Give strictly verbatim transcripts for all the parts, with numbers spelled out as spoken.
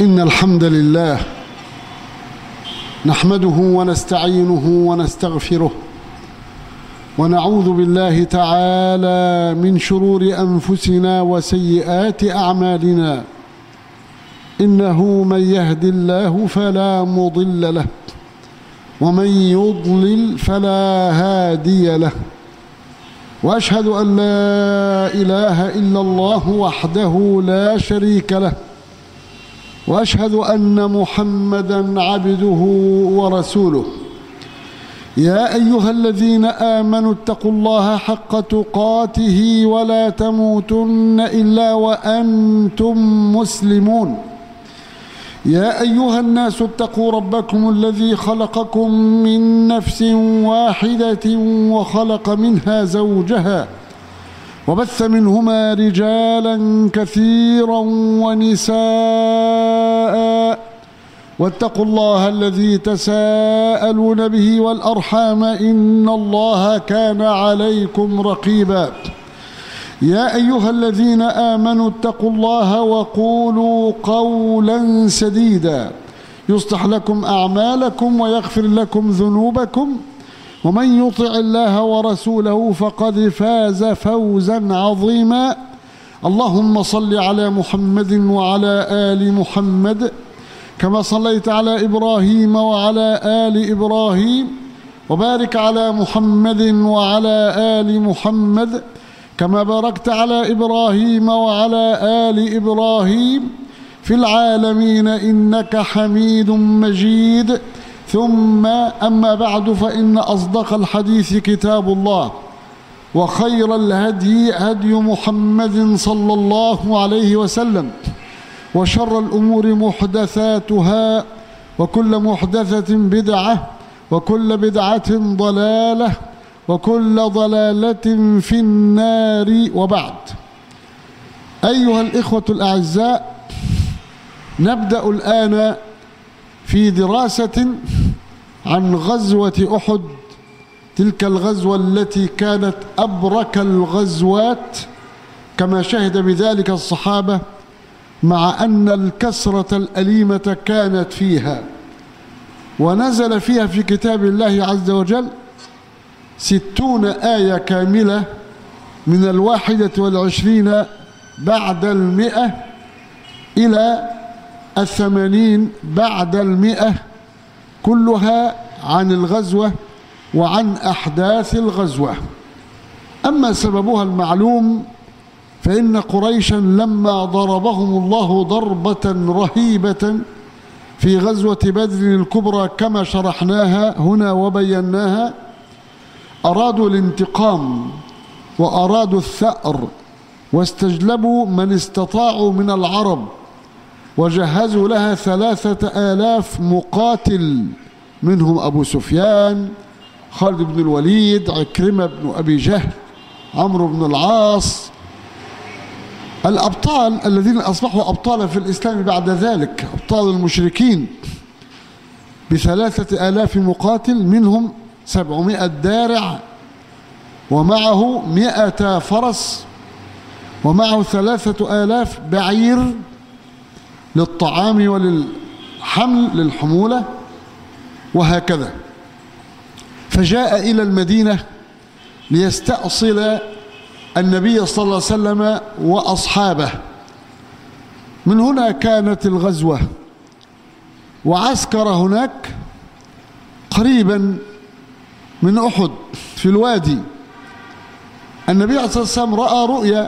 إن الحمد لله نحمده ونستعينه ونستغفره ونعوذ بالله تعالى من شرور أنفسنا وسيئات أعمالنا. إنه من يهد الله فلا مضل له ومن يضلل فلا هادي له، وأشهد أن لا إله إلا الله وحده لا شريك له، وأشهد أن محمدًا عبده ورسوله. يا أيها الذين آمنوا اتقوا الله حق تقاته ولا تموتن إلا وأنتم مسلمون. يا أيها الناس اتقوا ربكم الذي خلقكم من نفس واحدة وخلق منها زوجها وبث منهما رجالا كثيرا ونساء، واتقوا الله الذي تساءلون به والأرحام إن الله كان عليكم رقيبا. يا أيها الذين آمنوا اتقوا الله وقولوا قولا سديدا يصلح لكم أعمالكم ويغفر لكم ذنوبكم، ومن يطع الله ورسوله فقد فاز فوزا عظيما. اللهم صل على محمد وعلى آل محمد كما صليت على إبراهيم وعلى آل إبراهيم، وبارك على محمد وعلى آل محمد كما باركت على إبراهيم وعلى آل إبراهيم في العالمين إنك حميد مجيد. ثم أما بعد، فإن أصدق الحديث كتاب الله، وخير الهدي هدي محمد صلى الله عليه وسلم، وشر الأمور محدثاتها، وكل محدثة بدعة، وكل بدعة ضلالة، وكل ضلالة في النار. وبعد، أيها الإخوة الأعزاء، نبدأ الآن في دراسة عن غزوة أحد، تلك الغزوة التي كانت أبرك الغزوات كما شهد بذلك الصحابة، مع أن الكسرة الأليمة كانت فيها. ونزل فيها في كتاب الله عز وجل ستون آية كاملة من الواحدة والعشرين بعد المئة إلى الثمانين بعد المئة، كلها عن الغزوة وعن أحداث الغزوة. أما سببها المعلوم، فإن قريشا لما ضربهم الله ضربة رهيبة في غزوة بدر الكبرى كما شرحناها هنا وبيناها، أرادوا الانتقام وأرادوا الثأر، واستجلبوا من استطاعوا من العرب، وجهزوا لها ثلاثة آلاف مقاتل، منهم أبو سفيان، خالد بن الوليد، عكرمة بن أبي جهل، عمرو بن العاص، الأبطال الذين أصبحوا أبطالا في الإسلام بعد ذلك، أبطال المشركين، بثلاثة آلاف مقاتل، منهم سبعمائة دارع، ومعه مائة فرس، ومعه ثلاثة آلاف بعير للطعام وللحمل للحمولة، وهكذا. فجاء إلى المدينة ليستأصل النبي صلى الله عليه وسلم وأصحابه. من هنا كانت الغزوة، وعسكر هناك قريبا من أحد في الوادي. النبي عليه الصلاة والسلام رأى رؤيا،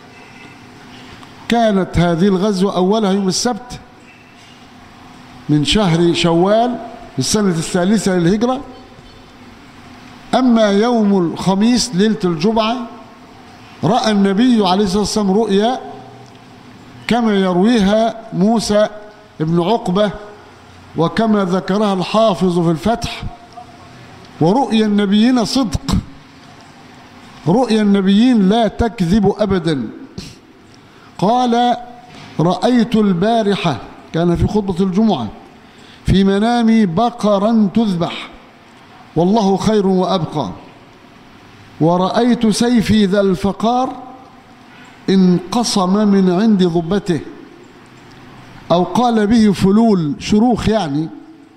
كانت هذه الغزوة أولها يوم السبت من شهر شوال في السنة الثالثة للهجرة. أما يوم الخميس ليلة الجمعة رأى النبي عليه الصلاة والسلام رؤيا كما يرويها موسى بن عقبة، وكما ذكرها الحافظ في الفتح. ورؤيا النبيين صدق، رؤيا النبيين لا تكذب أبدا. قال: رأيت البارحة، كان في خطبة الجمعة، في منامي بقرا تذبح والله خير وأبقى، ورأيت سيفي ذا الفقار انقصم من عند ضبته، أو قال به فلول شروخ يعني،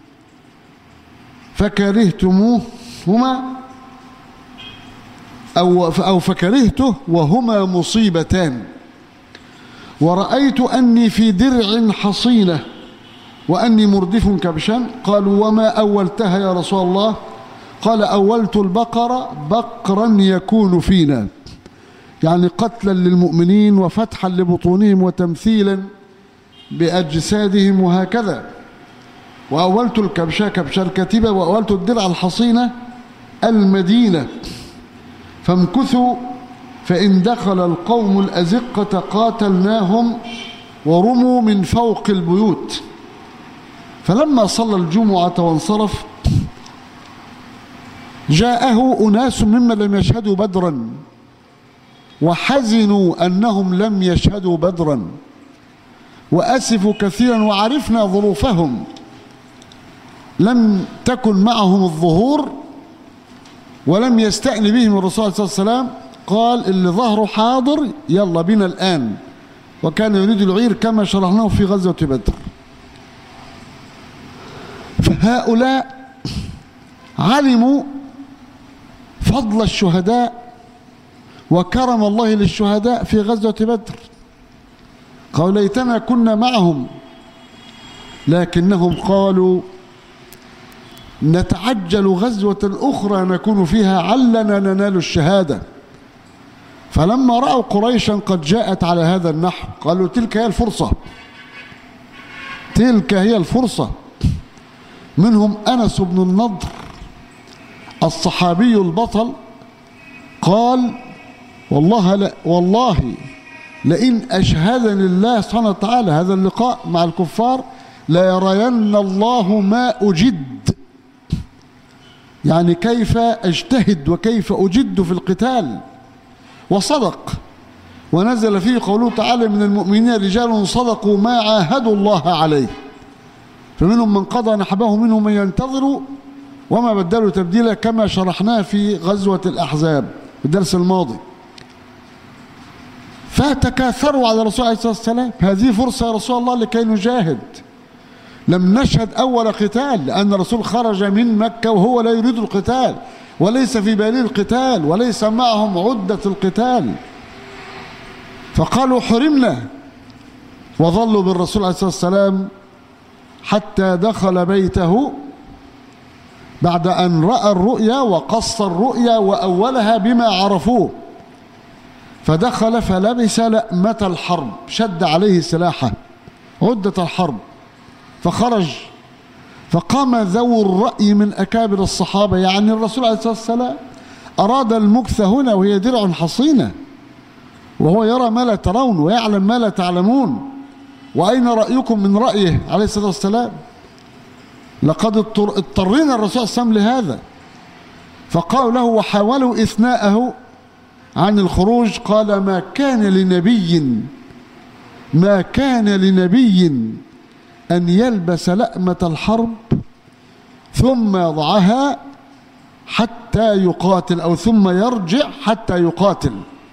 فكرهتموهما أو أو فكرهته وهما مصيبتان، ورأيت أني في درع حصينة وأني مردف كبشا. قالوا وما أولتها يا رسول الله؟ قال أولت البقرة بقرا يكون فينا، يعني قتلا للمؤمنين وفتحا لبطونهم وتمثيلا بأجسادهم وهكذا. وأولت الكبشة كبش الكتيبة، وأولت الدرع الحصينة المدينة. فامكثوا فإن دخل القوم الأزقة قاتلناهم ورموا من فوق البيوت. فلما صلى الجمعة وانصرف جاءه أناس ممن لم يشهدوا بدرا وحزنوا أنهم لم يشهدوا بدرا وأسفوا كثيرا، وعرفنا ظروفهم، لم تكن معهم الظهور ولم يستأن بهم الرسول صلى الله عليه وسلم. قال اللي ظهره حاضر يلا بنا الآن، وكان يريد العير كما شرحناه في غزوة بدر. فهؤلاء علموا فضل الشهداء وكرم الله للشهداء في غزوة بدر، قالوا ليتنا كنا معهم، لكنهم قالوا نتعجل غزوة أخرى نكون فيها علنا ننال الشهادة. فلما رأوا قريشا قد جاءت على هذا النحو قالوا تلك هي الفرصة، تلك هي الفرصة. منهم أنس بن النضر الصحابي البطل قال والله لا والله لئن أشهدني الله سبحانه وتعالى هذا اللقاء مع الكفار ليرين الله ما أجد، يعني كيف أجتهد وكيف أجد في القتال. وصدق، ونزل فيه قوله تعالى من المؤمنين رجال صدقوا ما عاهدوا الله عليه، فمنهم من قضى نحبه منهم من ينتظر وما بدلوا تبديلا، كما شرحناه في غزوة الأحزاب في الدرس الماضي. فتكاثروا على الرسول عليه الصلاة والسلام، هذه فرصة يا رسول الله لكي نجاهد. لم نشهد أول قتال لأن الرسول خرج من مكة وهو لا يريد القتال وليس في باله القتال وليس معهم عدة القتال، فقالوا حرمنا، وظلوا بالرسول عليه الصلاة والسلام حتى دخل بيته بعد أن رأى الرؤيا وقص الرؤيا وأولها بما عرفوه. فدخل فلبس لأمة الحرب، شد عليه سلاحه عدة الحرب، فخرج. فقام ذو الرأي من أكابر الصحابة، يعني الرسول عليه الصلاة والسلام أراد المكث هنا وهي درع حصينة، وهو يرى ما لا ترون ويعلم ما لا تعلمون. وأين رأيكم من رأيه عليه الصلاة والسلام؟ لقد اضطرنا الرسول صلى الله عليه وسلم لهذا. فقالوا له وحاولوا إثناءه عن الخروج، قال ما كان لنبي ما كان لنبي أن يلبس لأمة الحرب ثم يضعها حتى يقاتل، أو ثم يرجع حتى يقاتل.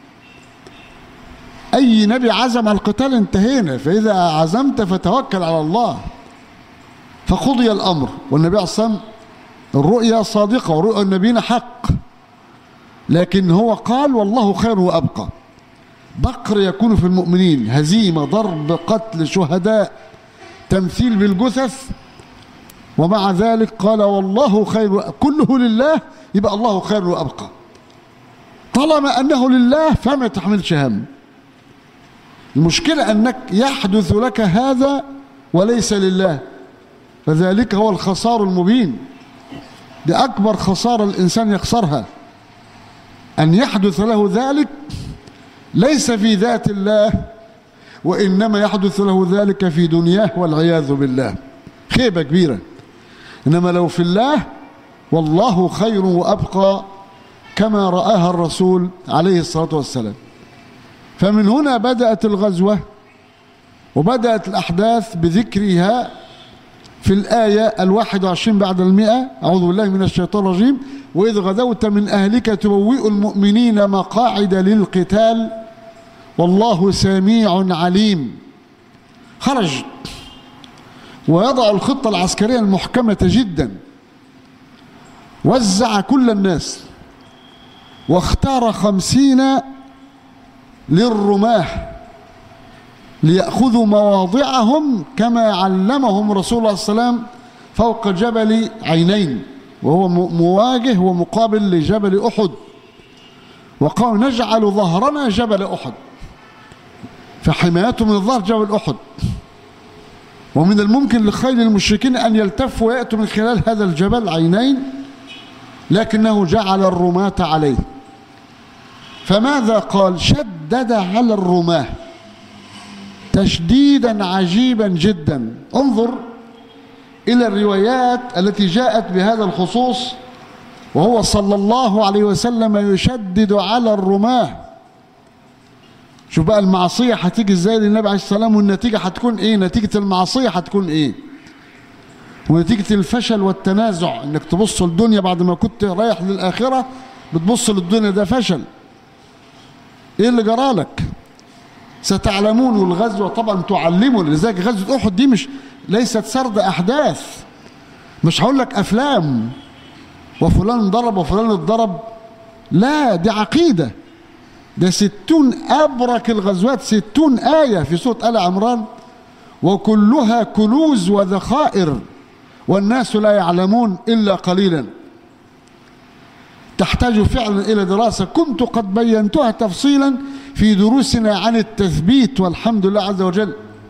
أي نبي عزم على القتال انتهينا، فإذا عزمت فتوكل على الله. فقضي الأمر، والنبي عليه الصلاة والسلام الرؤيا صادقة ورؤيا النبيين حق، لكن هو قال والله خير وأبقى. بقر يكون في المؤمنين، هزيمة، ضرب، قتل، شهداء، تمثيل بالجثث، ومع ذلك قال والله خير، كله لله، يبقى الله خير وأبقى. طالما أنه لله فما تحملش هم. المشكلة أنك يحدث لك هذا وليس لله، فذلك هو الخسار المبين. دي أكبر خسارة الإنسان يخسرها، أن يحدث له ذلك ليس في ذات الله، وإنما يحدث له ذلك في دنياه والعياذ بالله، خيبة كبيرة. إنما لو في الله والله خير وأبقى كما رآها الرسول عليه الصلاة والسلام. فمن هنا بدأت الغزوة وبدأت الأحداث بذكرها في الآية الواحد وعشرين بعد المئة. أعوذ بالله من الشيطان الرجيم. وإذ غدوت من أهلك تبوئ المؤمنين مقاعد للقتال والله سميع عليم. خرج ويضع الخطة العسكرية المحكمة جدا. وزع كل الناس واختار خمسين للرماة ليأخذوا مواضعهم كما علمهم رسول الله صلى الله عليه وسلم فوق جبل عينين، وهو مواجه ومقابل لجبل أحد. وقالوا نجعل ظهرنا جبل أحد، فحمايته من الظهر جبل أحد. ومن الممكن لخيل المشركين أن يلتفوا ويأتوا من خلال هذا الجبل عينين، لكنه جعل الرماة عليه. فماذا قال؟ شدد على الرماة تشديدا عجيبا جدا. انظر إلى الروايات التي جاءت بهذا الخصوص، وهو صلى الله عليه وسلم يشدد على الرماة. شوف بقى المعصية هتيجي ازاي للنبي عليه الصلاة والسلام، والنتيجة هتكون ايه؟ نتيجة المعصية هتكون ايه؟ ونتيجة الفشل والتنازع، انك تبص للدنيا بعد ما كنت رايح للآخرة بتبص للدنيا، ده فشل. ايه اللي جرالك؟ ستعلمون. والغزوة طبعا تعلمون. لذلك غزوة أحد دي مش ليست سرد أحداث، مش هقول لك أفلام وفلان ضرب وفلان اتضرب، لا، دي عقيدة. ده ستون أبرك الغزوات، ستون آية في سورة آل عمران، وكلها كنوز وذخائر، والناس لا يعلمون إلا قليلا. تحتاج فعلا إلى دراسة، كنت قد بينتها تفصيلا في دروسنا عن التثبيت، والحمد لله عز وجل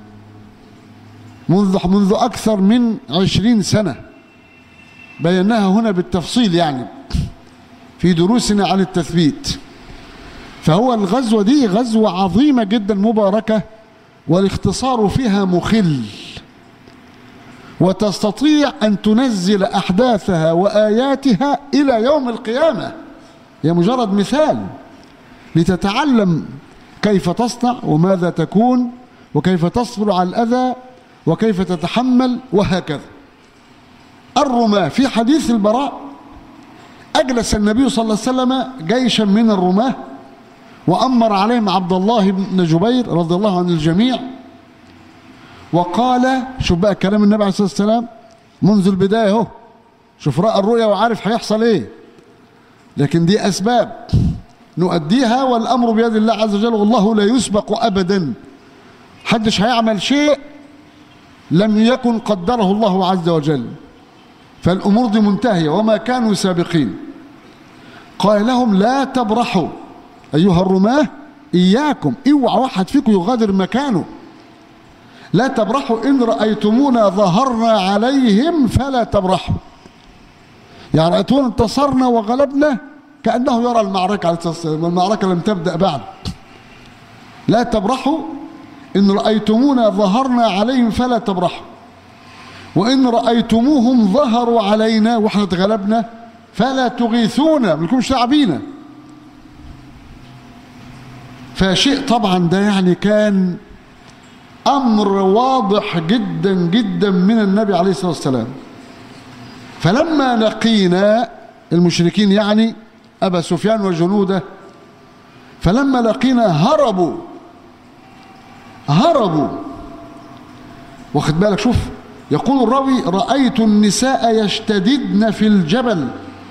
منذ منذ أكثر من عشرين سنة بيناها هنا بالتفصيل، يعني في دروسنا عن التثبيت. فهو الغزوة دي غزوة عظيمة جدا مباركة، والاختصار فيها مخل، وتستطيع أن تنزل أحداثها وآياتها إلى يوم القيامة. هي مجرد مثال لتتعلم كيف تصنع وماذا تكون وكيف تصبر على الأذى وكيف تتحمل وهكذا. الرماة، في حديث البراء أجلس النبي صلى الله عليه وسلم جيشا من الرماة وأمر عليهم عبد الله بن جبير رضي الله عن الجميع، وقال، شوف بقى كلام النبي عليه الصلاة والسلام منذ البداية اهو، شوف رأى الرؤيا وعارف هيحصل ايه، لكن دي أسباب نؤديها والأمر بيد الله عز وجل، والله لا يسبق أبدا. حدش هيعمل شيء لم يكن قدره الله عز وجل، فالأمور دي منتهية وما كانوا سابقين. قال لهم لا تبرحوا أيها الرماة، إياكم، اوعى واحد فيكم يغادر مكانه، لا تبرحوا إن رأيتمونا ظهرنا عليهم فلا تبرحوا. يعني رأيتونا انتصرنا وغلبنا كأنه يرى المعركة على الأساس والمعركة لم تبدأ بعد. لا تبرحوا إن رأيتمونا ظهرنا عليهم فلا تبرحوا، وإن رأيتموهم ظهروا علينا وإحنا اتغلبنا فلا تغيثونا، ما لكمش تعبينا. فشيء طبعا ده يعني كان أمر واضح جدا جدا من النبي عليه الصلاة والسلام. فلما لقينا المشركين يعني أبا سفيان وجنوده، فلما لقينا هربوا هربوا واخد بالك؟ شوف يقول الراوي رأيت النساء يشتددن في الجبل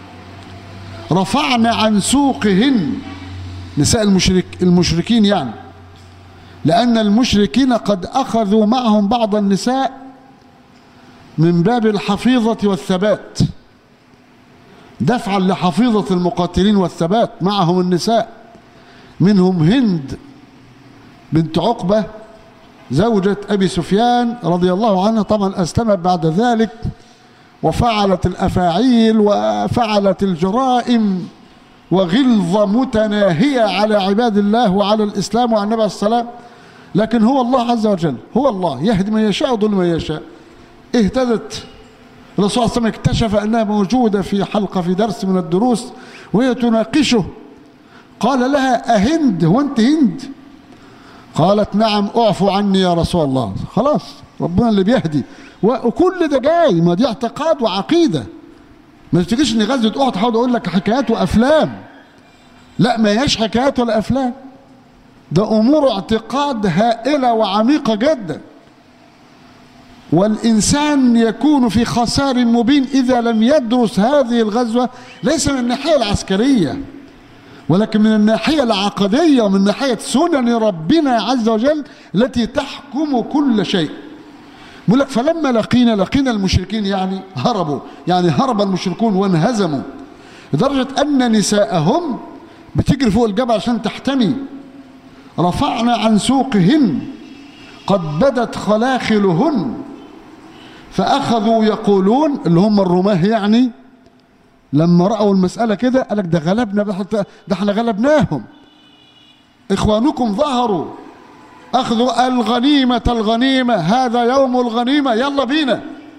رفعن عن سوقهن، نساء المشرك المشركين يعني، لأن المشركين قد أخذوا معهم بعض النساء من باب الحفيظة والثبات، دفعا لحفيظة المقاتلين والثبات، معهم النساء، منهم هند بنت عقبة زوجة أبي سفيان رضي الله عنها، طبعا أسلمت بعد ذلك وفعلت الأفاعيل وفعلت الجرائم وغلظة متناهية على عباد الله وعلى الإسلام وعلى النبي عليه السلام. لكن هو الله عز وجل، هو الله يهدي من يشاء ويضل من يشاء. اهتدت. الرسول صلى الله عليه وسلم اكتشف أنها موجودة في حلقة في درس من الدروس وهي تناقشه، قال لها أهند؟ هو أنت هند؟ قالت نعم، اعفو عني يا رسول الله. خلاص ربنا اللي بيهدي، وكل ده جاي، ما دي اعتقاد وعقيدة. ما تفتكرش ان غزوة أحد هقعد اقول لك حكايات وافلام، لا، ما هياش حكايات ولا افلام، ده امور اعتقاد هائلة وعميقة جدا. والإنسان يكون في خسار مبين إذا لم يدرس هذه الغزوة، ليس من الناحية العسكرية ولكن من الناحية العقدية ومن ناحية سنن ربنا عز وجل التي تحكم كل شيء. يقول لك فلما لقينا لقينا المشركين، يعني هربوا، يعني هرب المشركون وانهزموا لدرجة أن نساءهم بتجري فوق الجبل عشان تحتمي. رفعنا عن سوقهن قد بدت خلاخلهن، فأخذوا يقولون اللي هم الرماه، يعني لما رأوا المسألة كده قال لك ده غلبنا، ده احنا غلبناهم، إخوانكم ظهروا، أخذوا الغنيمة الغنيمة، هذا يوم الغنيمة، يلا بينا.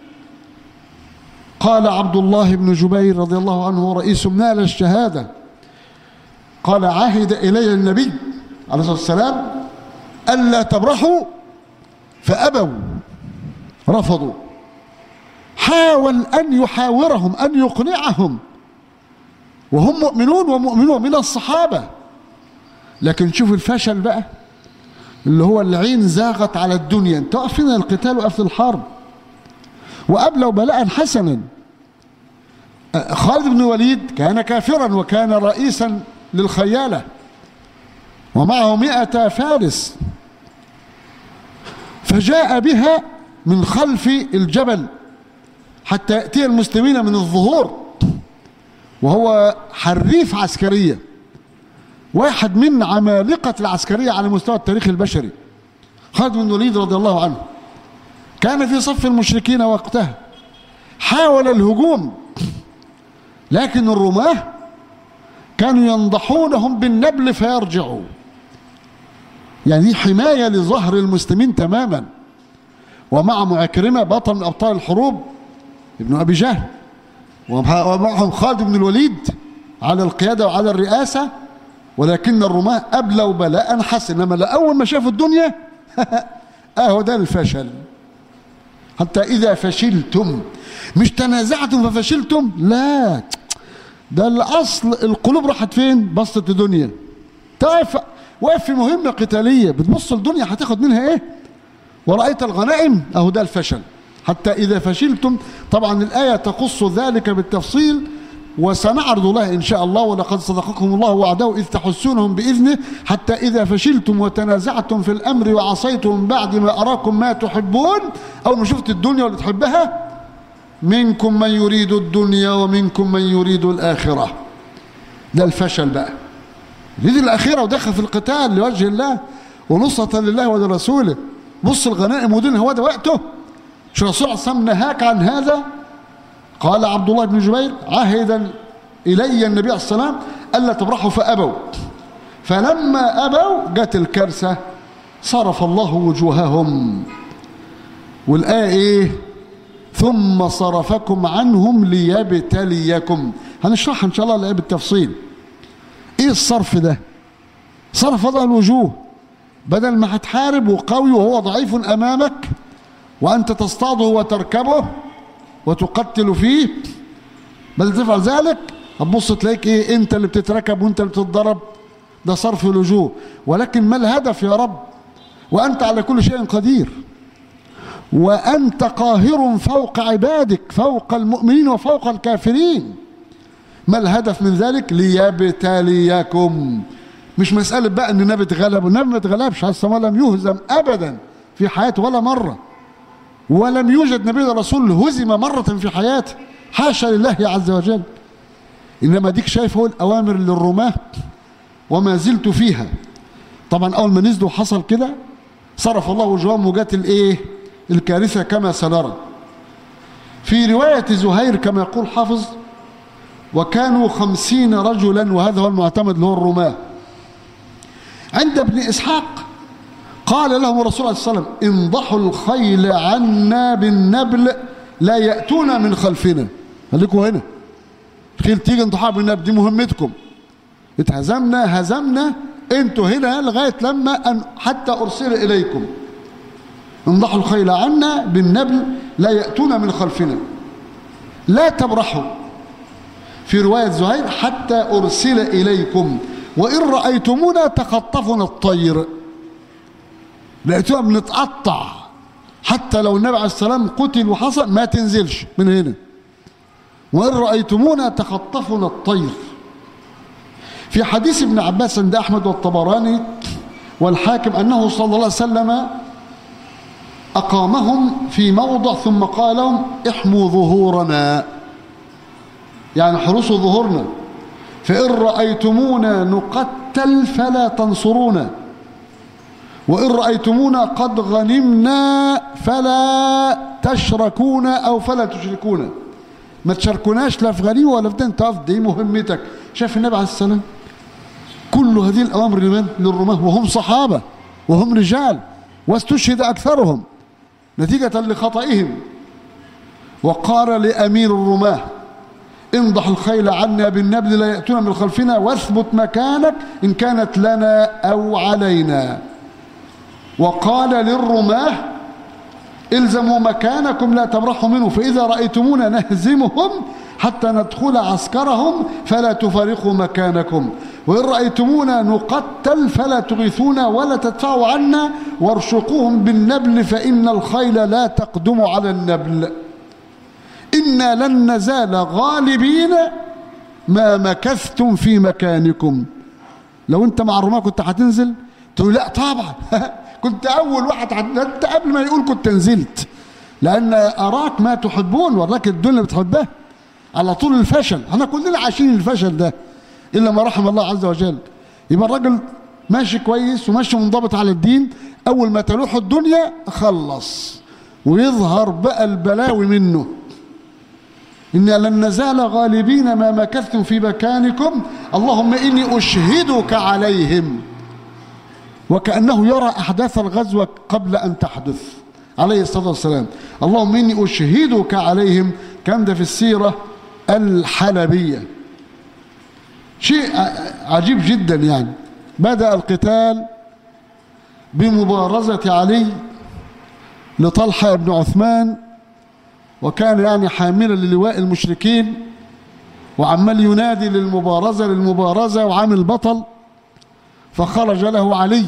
قال عبد الله بن جبير رضي الله عنه رئيس نال الشهادة، قال عهد إلي النبي عليه الصلاة والسلام ألا تبرحوا فأبوا، رفضوا. حاول أن يحاورهم، أن يقنعهم، وهم مؤمنون ومؤمنون من الصحابة، لكن شوف الفشل بقى اللي هو العين زاغت على الدنيا. انت واقف فينا القتال وقف الحرب، وأبلوا بلاء حسنا. خالد بن الوليد كان كافرا وكان رئيسا للخيالة ومعه مئة فارس، فجاء بها من خلف الجبل حتى يأتي المسلمين من الظهور، وهو حريف عسكرية، واحد من عمالقة العسكرية على مستوى التاريخ البشري. خالد بن الوليد رضي الله عنه كان في صف المشركين وقتها، حاول الهجوم لكن الرماة كانوا ينضحونهم بالنبل فيرجعوا، يعني دي حماية لظهر المسلمين تماما. ومع عكرمة بطل من أبطال الحروب ابن أبي جهل، ومعهم خالد بن الوليد على القيادة وعلى الرئاسة، ولكن الرماة أبلوا بلاء حسنا. إنما لأول ما شافوا الدنيا أهو ده الفشل. حتى إذا فشلتم، مش تنازعتم ففشلتم، لا، ده الأصل القلوب راحت فين؟ بصت الدنيا. تعرف واقف في مهمة قتالية بتبص الدنيا هتاخد منها إيه؟ ورأيت الغنائم، أهو ده الفشل. حتى إذا فشلتم، طبعا الآية تقص ذلك بالتفصيل وسنعرض لها إن شاء الله. ولقد صدقكم الله وعده إذ تحسونهم بإذنه حتى إذا فشلتم وتنازعتم في الأمر وعصيتم من بعد ما أراكم ما تحبون. أول ما شفت الدنيا واللي تحبها، منكم من يريد الدنيا ومنكم من يريد الآخرة. ده الفشل بقى، يريد الآخرة ودخل في القتال لوجه الله ونصرة لله ولرسوله. بص الغنائم ودين، هو ده وقته. مش الرسول صلى الله عليه وسلم نهاك عن هذا؟ قال عبد الله بن جبير عهد إلي النبي عليه الصلاة والسلام ألا تبرحوا فأبوا، فلما أبوا جت الكارثة، صرف الله وجوههم. والآية إيه؟ ثم صرفكم عنهم ليبتليكم. هنشرحها إن شاء الله الآية بالتفصيل. إيه الصرف ده؟ صرف الله الوجوه، بدل ما هتحارب وقوي وهو ضعيف أمامك وأنت تصطاده وتركبه وتقتل فيه، بل تفعل ذلك هتبص تلاقيك ايه؟ انت اللي بتتركب وانت اللي بتتضرب. ده صرف الوجوه. ولكن ما الهدف يا رب؟ وانت على كل شيء قدير، وانت قاهر فوق عبادك، فوق المؤمنين وفوق الكافرين. ما الهدف من ذلك؟ ليبتليكم. مش مسألة بقى ان النبي اتغلب، النبي ما اتغلبش على السماء، لم يهزم ابدا في حياته ولا مرة، ولم يوجد نبي رسول هزم مرة في حياته، حاشا لله عز وجل. إنما ديك شايف هو الأوامر للرماة وما زلت فيها. طبعا أول ما نزلوا حصل كده، صرف الله وجوههم وجات الإيه؟ الكارثة كما سنرى. في رواية زهير كما يقول حافظ، وكانوا خمسين رجلا، وهذا هو المعتمد اللي هو الرماة. عند ابن إسحاق قال لهم الرسول عليه الصلاة والسلام انضحوا الخيل عنا بالنبل لا يأتونا من خلفنا. خليكم هنا، الخيل تيجي انضحوا بالنبل، دي مهمتكم. اتهزمنا هزمنا، انتوا هنا لغاية لما أن حتى أرسل إليكم. انضحوا الخيل عنا بالنبل لا يأتونا من خلفنا لا تبرحوا. في رواية زهير حتى أرسل إليكم وإن رأيتمونا تخطفنا الطير. لقيتوها بنتقطع حتى لو النبي عليه السلام قتل وحصل ما تنزلش من هنا. وإن رأيتمونا تخطفنا الطير. في حديث ابن عباس عند أحمد والطبراني والحاكم أنه صلى الله عليه وسلم أقامهم في موضع ثم قال لهم احموا ظهورنا، يعني حرسوا ظهورنا، فإن رأيتمونا نقتل فلا تنصرونا، وإن رأيتمونا قد غنمنا فلا تشركونا أو فلا تشركونا، ما تشاركوناش لا في غنيمة ولا في دين، تقف دي مهمتك. شاف النبي عليه السلام كل هذه الأوامر لمن؟ للرماة، وهم صحابة وهم رجال، واستشهد أكثرهم نتيجة لخطئهم. وقال لأمير الرماة انضح الخيل عنا بالنبل لا يأتون من خلفنا واثبت مكانك إن كانت لنا أو علينا. وقال للرماة الزموا مكانكم لا تبرحوا منه، فإذا رأيتمونا نهزمهم حتى ندخل عسكرهم فلا تفارقوا مكانكم، وإن رأيتمونا نقتل فلا تغيثونا ولا تدفعوا عنا، وارشقوهم بالنبل فإن الخيل لا تقدم على النبل، إنا لن نزال غالبين ما مكثتم في مكانكم. لو انت مع الرماة كنت هتنزل؟ تقول لا طبعا كنت اول واحد، انت قبل ما يقول كنت نزلت، لان اراك ما تحبون، وراك الدنيا بتحبها على طول. الفشل احنا كلنا عايشين الفشل ده الا ما رحم الله عز وجل. يبقى الراجل ماشي كويس وماشي منضبط على الدين، اول ما تلوح الدنيا خلص ويظهر بقى البلاوي منه. إنا لن نزال غالبين ما مكثتم في مكانكم اللهم إني أشهدك عليهم، وكأنه يرى أحداث الغزوة قبل أن تحدث عليه الصلاة والسلام. اللهم إني أشهدك عليهم، كان ده في السيرة الحلبية. شيء عجيب جدا يعني. بدأ القتال بمبارزة علي لطلحة بن عثمان، وكان يعني حاملا للواء المشركين وعمال ينادي للمبارزة للمبارزة وعامل بطل، فخرج له علي.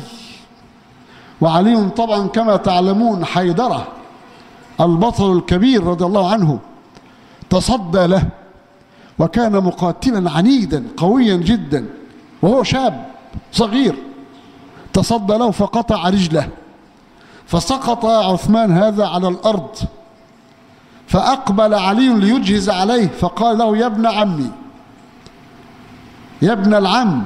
وعلي طبعا كما تعلمون حيدرة البطل الكبير رضي الله عنه تصدى له، وكان مقاتلا عنيدا قويا جدا وهو شاب صغير، تصدى له فقطع رجله، فسقط عثمان هذا على الأرض، فأقبل علي ليجهز عليه فقال له يا ابن عمي، يا ابن العم،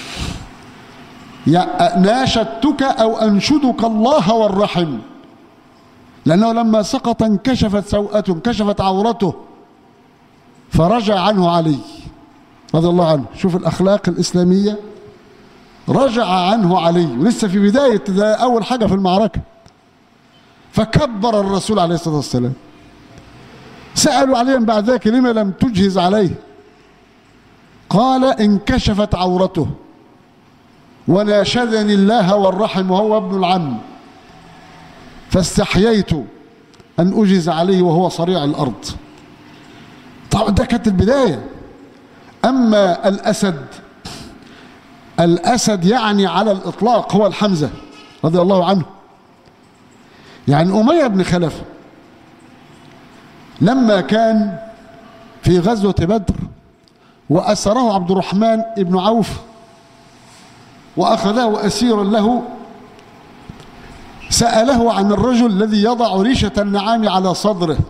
ناشدتك أو أنشدك الله والرحم، لأنه لما سقط انكشفت سوءته، انكشفت عورته، فرجع عنه علي رضي الله عنه. شوف الأخلاق الإسلامية، رجع عنه علي ولسه في بداية، ده أول حاجة في المعركة. فكبر الرسول عليه الصلاة والسلام. سألوا عليه بعد ذلك لما لم تجهز عليه؟ قال انكشفت عورته وناشدني الله والرحم وهو ابن العم، فاستحييت أن أجهز عليه وهو صريع الأرض. طبعا ده كانت البداية. أما الأسد، الأسد يعني على الإطلاق هو الحمزة رضي الله عنه. يعني أمية بن خلف لما كان في غزوة بدر وأسره عبد الرحمن بن عوف وأخذه أسيرا له، سأله عن الرجل الذي يضع ريشة النعام على صدره.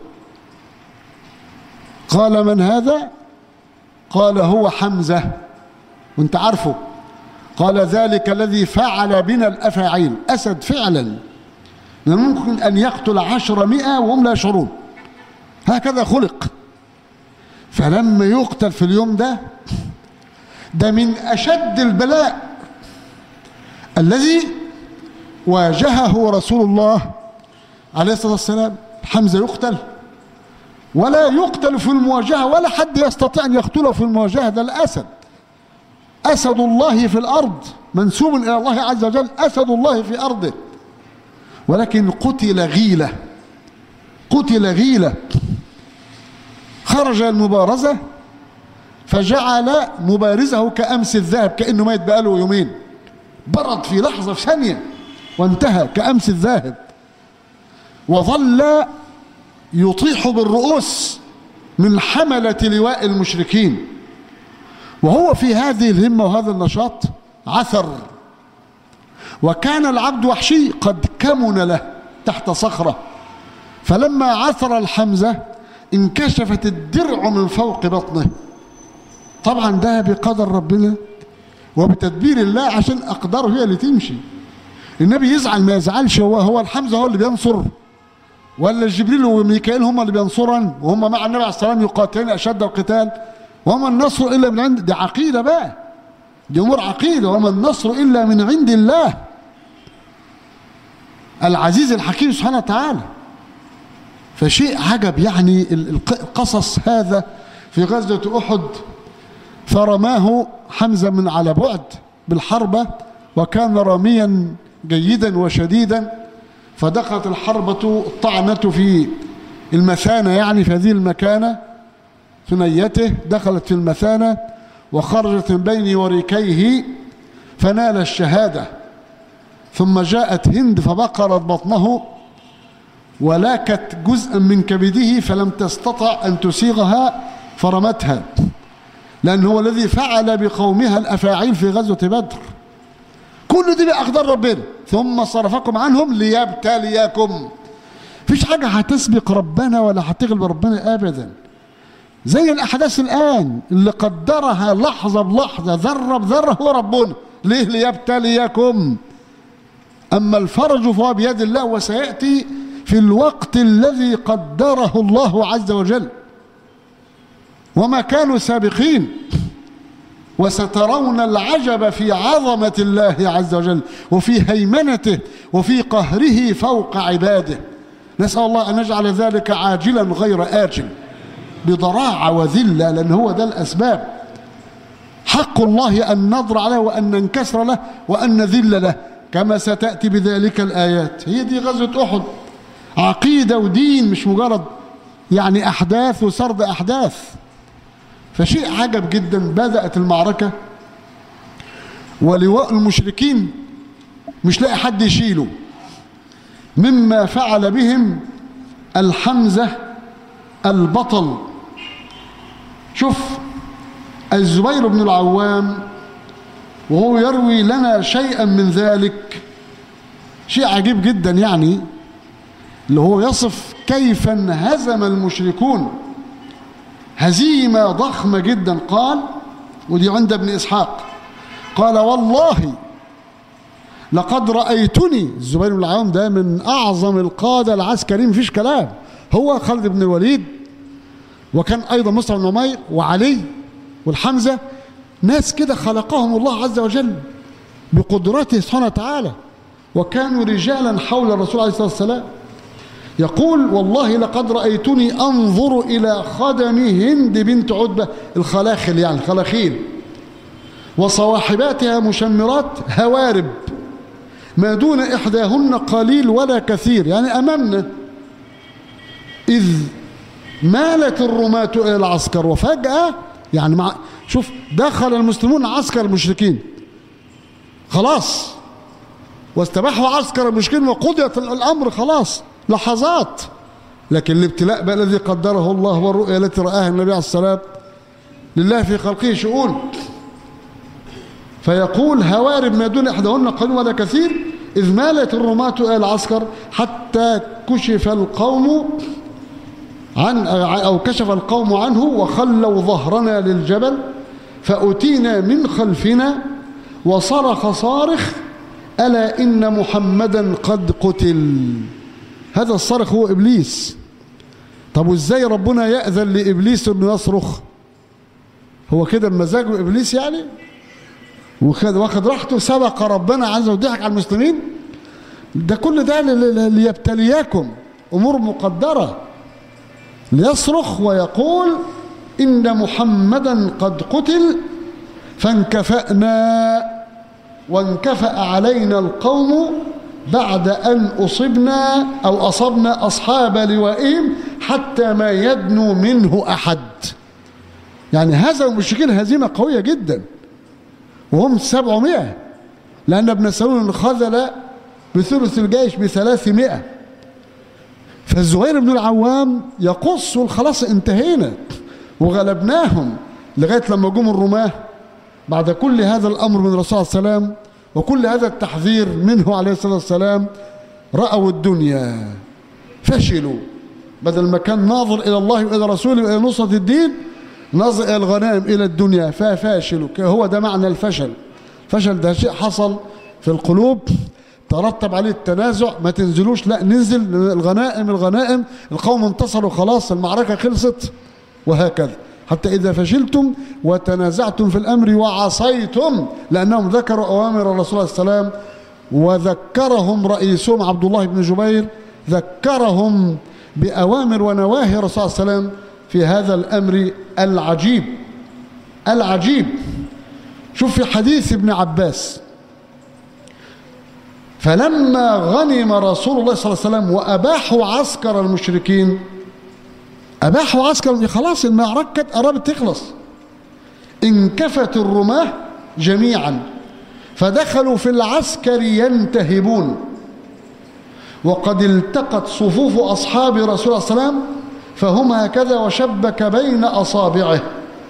قال من هذا؟ قال هو حمزة، وانت عارفه. قال ذلك الذي فعل بنا الأفاعيل، أسد فعلا، ممكن أن يقتل عشرمائة وهم لا يشعرون، هكذا خلق. فلما يقتل في اليوم ده، ده من أشد البلاء الذي واجهه رسول الله عليه الصلاة والسلام. حمزة يقتل، ولا يقتل في المواجهة، ولا حد يستطيع أن يقتله في المواجهة. ده الأسد، أسد الله في الأرض، منسوب إلى الله عز وجل، أسد الله في أرضه، ولكن قتل غيلة، قتل غيلة. خرج المبارزة فجعل مبارزه كأمس الذهب، كأنه ميت بقاله يومين، برد في لحظة في ثانية وانتهى كأمس الذاهب. وظل يطيح بالرؤوس من حملة لواء المشركين، وهو في هذه الهمة وهذا النشاط عثر، وكان العبد وحشي قد كمن له تحت صخرة، فلما عثر الحمزة انكشفت الدرع من فوق بطنه. طبعا ده بقدر ربنا وبتدبير الله، عشان أقداره هي اللي تمشي. النبي يزعل ما يزعلش، هو هو الحمزة هو اللي بينصر، ولا جبريل وميكائيل هم اللي بينصرن وهم مع النبي عليه السلام يقاتلون أشد القتال؟ وما النصر إلا من عند، دي عقيدة بقى، دي أمور عقيدة. وما النصر إلا من عند الله العزيز الحكيم سبحانه وتعالى. فشيء عجب يعني القصص هذا في غزوة أحد. فرماه حمزة من على بعد بالحربة، وكان راميا جيدا وشديدا، فدخلت الحربة الطعنة في المثانة، يعني في هذه المكانة ثنيته، دخلت في المثانة وخرجت من بين وريكيه فنال الشهادة. ثم جاءت هند فبقرت بطنه ولاكت جزءا من كبده فلم تستطع أن تسيغها فرمتها، لأنه هو الذي فعل بقومها الأفاعيل في غزوة بدر. كل دي بأقدار ربنا. ثم صرفكم عنهم ليبتليكم. مفيش حاجة هتسبق ربنا ولا هتغلب ربنا أبدا. زي الأحداث الآن اللي قدرها لحظة بلحظة ذرة بذرة هو ربنا. ليه؟ ليبتليكم. أما الفرج فهو بيد الله، وسيأتي في الوقت الذي قدره الله عز وجل، وما كانوا سابقين. وسترون العجب في عظمة الله عز وجل وفي هيمنته وفي قهره فوق عباده. نسأل الله أن نجعل ذلك عاجلا غير آجل بضراعة وذلة، لأن هو ده الأسباب. حق الله أن نضرع له وأن ننكسر له وأن نذل له، كما ستأتي بذلك الآيات. هي دي غزوة أحد، عقيدة ودين، مش مجرد يعني أحداث وسرد أحداث. فشيء عجب جدا. بدأت المعركة ولواء المشركين مش لاقي حد يشيله، مما فعل بهم الحمزة البطل. شوف الزبير بن العوام وهو يروي لنا شيئا من ذلك، شيء عجيب جدا يعني، اللي هو يصف كيف انهزم المشركون هزيمة ضخمة جدا. قال، ودي عند ابن إسحاق، قال والله لقد رأيتني. الزبير بن العوام ده من أعظم القادة العسكريين، مفيش كلام. هو خالد بن الوليد، وكان أيضا مصعب بن عمير وعلي والحمزة، ناس كده خلقهم الله عز وجل بقدرته سبحانه وتعالى، وكانوا رجالا حول الرسول عليه الصلاة والسلام. يقول والله لقد رأيتني أنظر إلى خدم هند بنت عتبة، الخلاخل يعني الخلاخيل، وصواحباتها مشمرات هوارب ما دون إحداهن قليل ولا كثير، يعني أمامنا، إذ مالت الرماة إلى العسكر. وفجأة يعني مع شوف دخل المسلمون عسكر المشركين خلاص، واستباحوا عسكر المشركين وقضيت الأمر خلاص لحظات. لكن الابتلاء بقى الذي قدره الله والرؤيا التي رآها النبي عليه الصلاة والسلام، لله في خلقه شؤون. فيقول هوارب ما دون إحداهن قليل ولا كثير، إذ مالت الرماة إلى العسكر حتى كشف القوم عن أو كشف القوم عنه وخلوا ظهرنا للجبل، فأتينا من خلفنا وصرخ صارخ ألا إن محمدا قد قتل. هذا الصرخ هو إبليس. طب وإزاي ربنا يأذن لإبليس أنه يصرخ؟ هو كده بمزاجه إبليس يعني؟ واخد راحته، سبق ربنا عز وجل ضحك على المسلمين؟ ده كل ده ليبتليكم، أمور مقدرة. ليصرخ ويقول إن محمدا قد قتل، فانكفأنا وانكفأ علينا القوم بعد أن أصبنا أو أصبنا أصحاب لوائهم حتى ما يدنو منه أحد. يعني هزموا المشركين هزيمة قوية جدا، وهم سبعمائة، لأن ابن سلول خذل بثلث الجيش بثلاثمائة. فالزبير بن العوام يقص خلاص انتهينا وغلبناهم، لغاية لما جم الرماة بعد كل هذا الأمر من الرسول صلى الله عليه وسلم وكل هذا التحذير منه عليه الصلاة والسلام، رأوا الدنيا فشلوا، بدل ما كان ناظر إلى الله وإلى رسوله وإلى نصرة الدين ناظر إلى الغنائم إلى الدنيا ففاشلوا. هو ده معنى الفشل. الفشل ده شيء حصل في القلوب ترتب عليه التنازع، ما تنزلوش، لا ننزل، الغنائم الغنائم القوم انتصروا خلاص المعركة خلصت، وهكذا حتى إذا فشلتم وتنازعتم في الأمر وعصيتم، لأنهم ذكروا أوامر الرسول صلى الله عليه وسلم وذكرهم رئيسهم عبد الله بن جبير، ذكرهم بأوامر ونواهي الرسول صلى الله عليه وسلم في هذا الأمر العجيب العجيب. شوف في حديث ابن عباس: فلما غنم رسول الله صلى الله عليه وسلم وأباحوا عسكر المشركين، أباحوا عسكر، خلاص المعركة قربت تخلص، انكفت الرماة جميعا فدخلوا في العسكر ينتهبون، وقد التقت صفوف أصحاب رسول الله صلى الله عليه وسلم فهم هكذا وشبك بين أصابعه،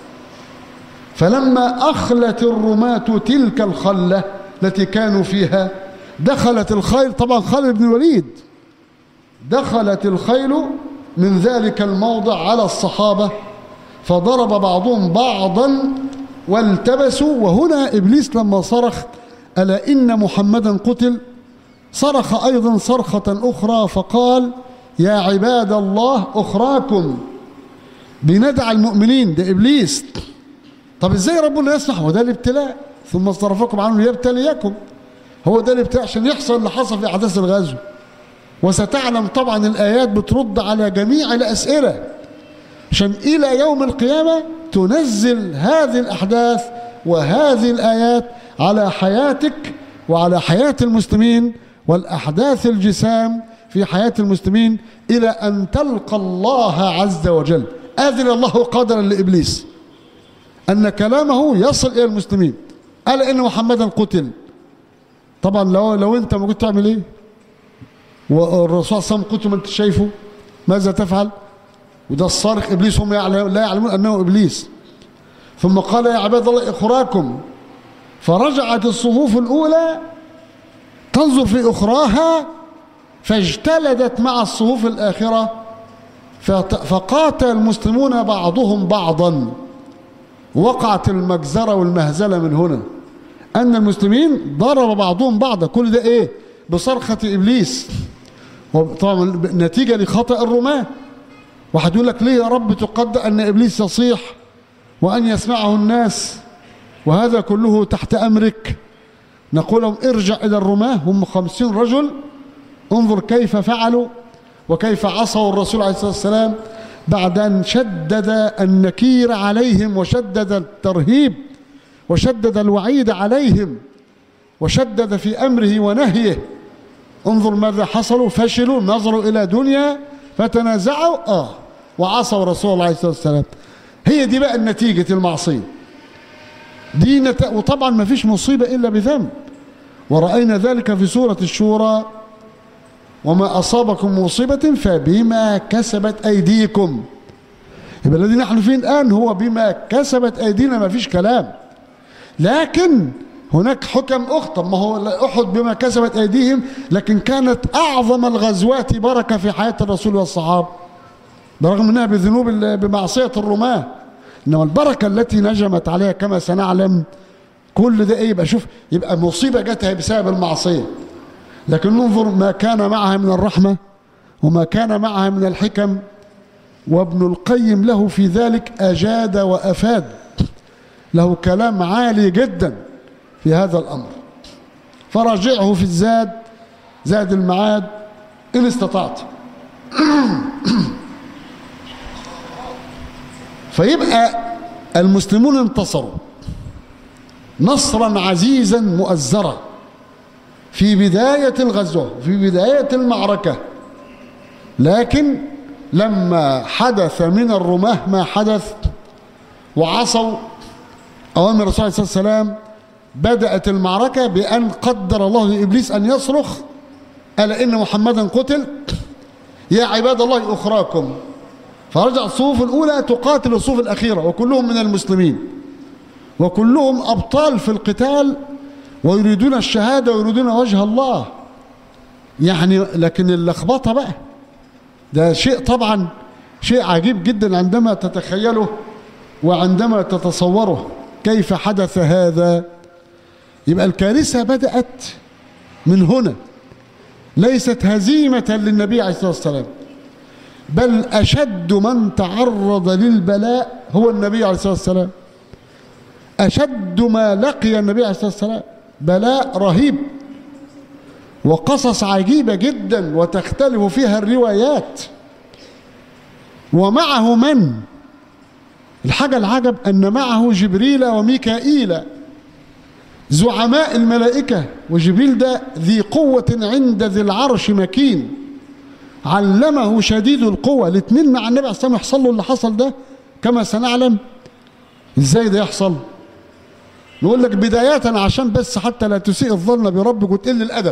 فلما أخلت الرماة تلك الخلة التي كانوا فيها دخلت الخيل، طبعا خالد بن الوليد، دخلت الخيل من ذلك الموضع على الصحابة فضرب بعضهم بعضا والتبسوا. وهنا إبليس لما صرخ ألا إن محمدا قتل صرخ أيضا صرخة أخرى فقال يا عباد الله أخراكم، بندع المؤمنين، ده إبليس. طب إزاي ربنا يسمح؟ وده الابتلاء، ثم صرفكم عنه ليبتليكم، هو ده الابتلاء عشان يحصل اللي حصل في أحداث الغزو. وستعلم طبعا الآيات بترد على جميع الأسئلة عشان إلى يوم القيامة تنزل هذه الأحداث وهذه الآيات على حياتك وعلى حياة المسلمين والأحداث الجسام في حياة المسلمين إلى أن تلقى الله عز وجل. آذن الله قدرا لإبليس أن كلامه يصل إلى المسلمين، قال إن محمدا قتل. طبعا لو لو أنت ما كنت تعمل إيه؟ والرسول صلى الله عليه وسلم قتل ما أنت شايفه، ماذا تفعل؟ وده الصارخ إبليس، هم يعلم لا يعلمون أنه إبليس. ثم قال يا عباد الله إخراكم، فرجعت الصفوف الأولى تنظر في أخراها فاجتلدت مع الصفوف الآخرة فقاتل المسلمون بعضهم بعضا. وقعت المجزرة والمهزلة من هنا أن المسلمين ضرب بعضهم بعضا. كل ده إيه؟ بصرخة إبليس، طبعا نتيجة لخطأ الرماة. واحد يقول لك ليه يا رب تقدر أن إبليس يصيح وأن يسمعه الناس وهذا كله تحت أمرك؟ نقول لهم ارجع إلى الرماة، هم خمسين رجل، انظر كيف فعلوا وكيف عصوا الرسول عليه الصلاة والسلام بعد أن شدد النكير عليهم وشدد الترهيب وشدد الوعيد عليهم وشدد في أمره ونهيه. انظر ماذا حصلوا، فشلوا، نظروا إلى دنيا فتنازعوا آه وعصوا رسول الله عليه الصلاة والسلام. هي دي بقى النتيجة المعصية دي نت... وطبعا ما فيش مصيبة إلا بذنب، ورأينا ذلك في سورة الشورى وما أصابكم مصيبة فبما كسبت أيديكم. يبقى الذي نحن فيه الآن هو بما كسبت أيدينا، ما فيش كلام. لكن هناك حكم أخطر، ما هو أحد بما كسبت أيديهم، لكن كانت أعظم الغزوات بركة في حياة الرسول والصحابة برغم أنها بذنوب بمعصية الرماة، إنما البركة التي نجمت عليها كما سنعلم كل ده إيه؟ يبقى شوف، يبقى مصيبة جاتها بسبب المعصية، لكن ننظر ما كان معها من الرحمة وما كان معها من الحكم. وابن القيم له في ذلك أجاد وأفاد، له كلام عالي جدا في هذا الأمر، فراجعه في الزاد، زاد المعاد إن استطعت. فيبقى المسلمون انتصروا نصرا عزيزا مؤزرا في بداية الغزوة في بداية المعركة، لكن لما حدث من الرماة ما حدث وعصوا أوامر الرسول عليه الصلاة والسلام بدأت المعركة بأن قدر الله لإبليس أن يصرخ ألا إن محمدا قتل. يا عباد الله أخراكم، فرجع الصفوف الأولى تقاتل الصفوف الأخيرة وكلهم من المسلمين وكلهم أبطال في القتال ويريدون الشهادة ويريدون وجه الله. يعني لكن اللخبطة بقى ده شيء طبعا شيء عجيب جدا عندما تتخيله وعندما تتصوره كيف حدث هذا. يبقى الكارثة بدأت من هنا، ليست هزيمة للنبي عليه الصلاة والسلام، بل أشد من تعرض للبلاء هو النبي عليه الصلاة والسلام. أشد ما لقي النبي عليه الصلاة والسلام بلاء رهيب وقصص عجيبة جدا وتختلف فيها الروايات. ومعه من؟ الحاجة العجب أن معه جبريل وميكائيل زعماء الملائكة، وجبريل ده ذي قوة عند ذي العرش مكين، علمه شديد القوة. الاثنين مع النبي عليه الصلاة والسلام يحصل له اللي حصل ده كما سنعلم. ازاي ده يحصل؟ نقول لك بداية عشان بس حتى لا تسيء الظن بربك وتقل الأدب.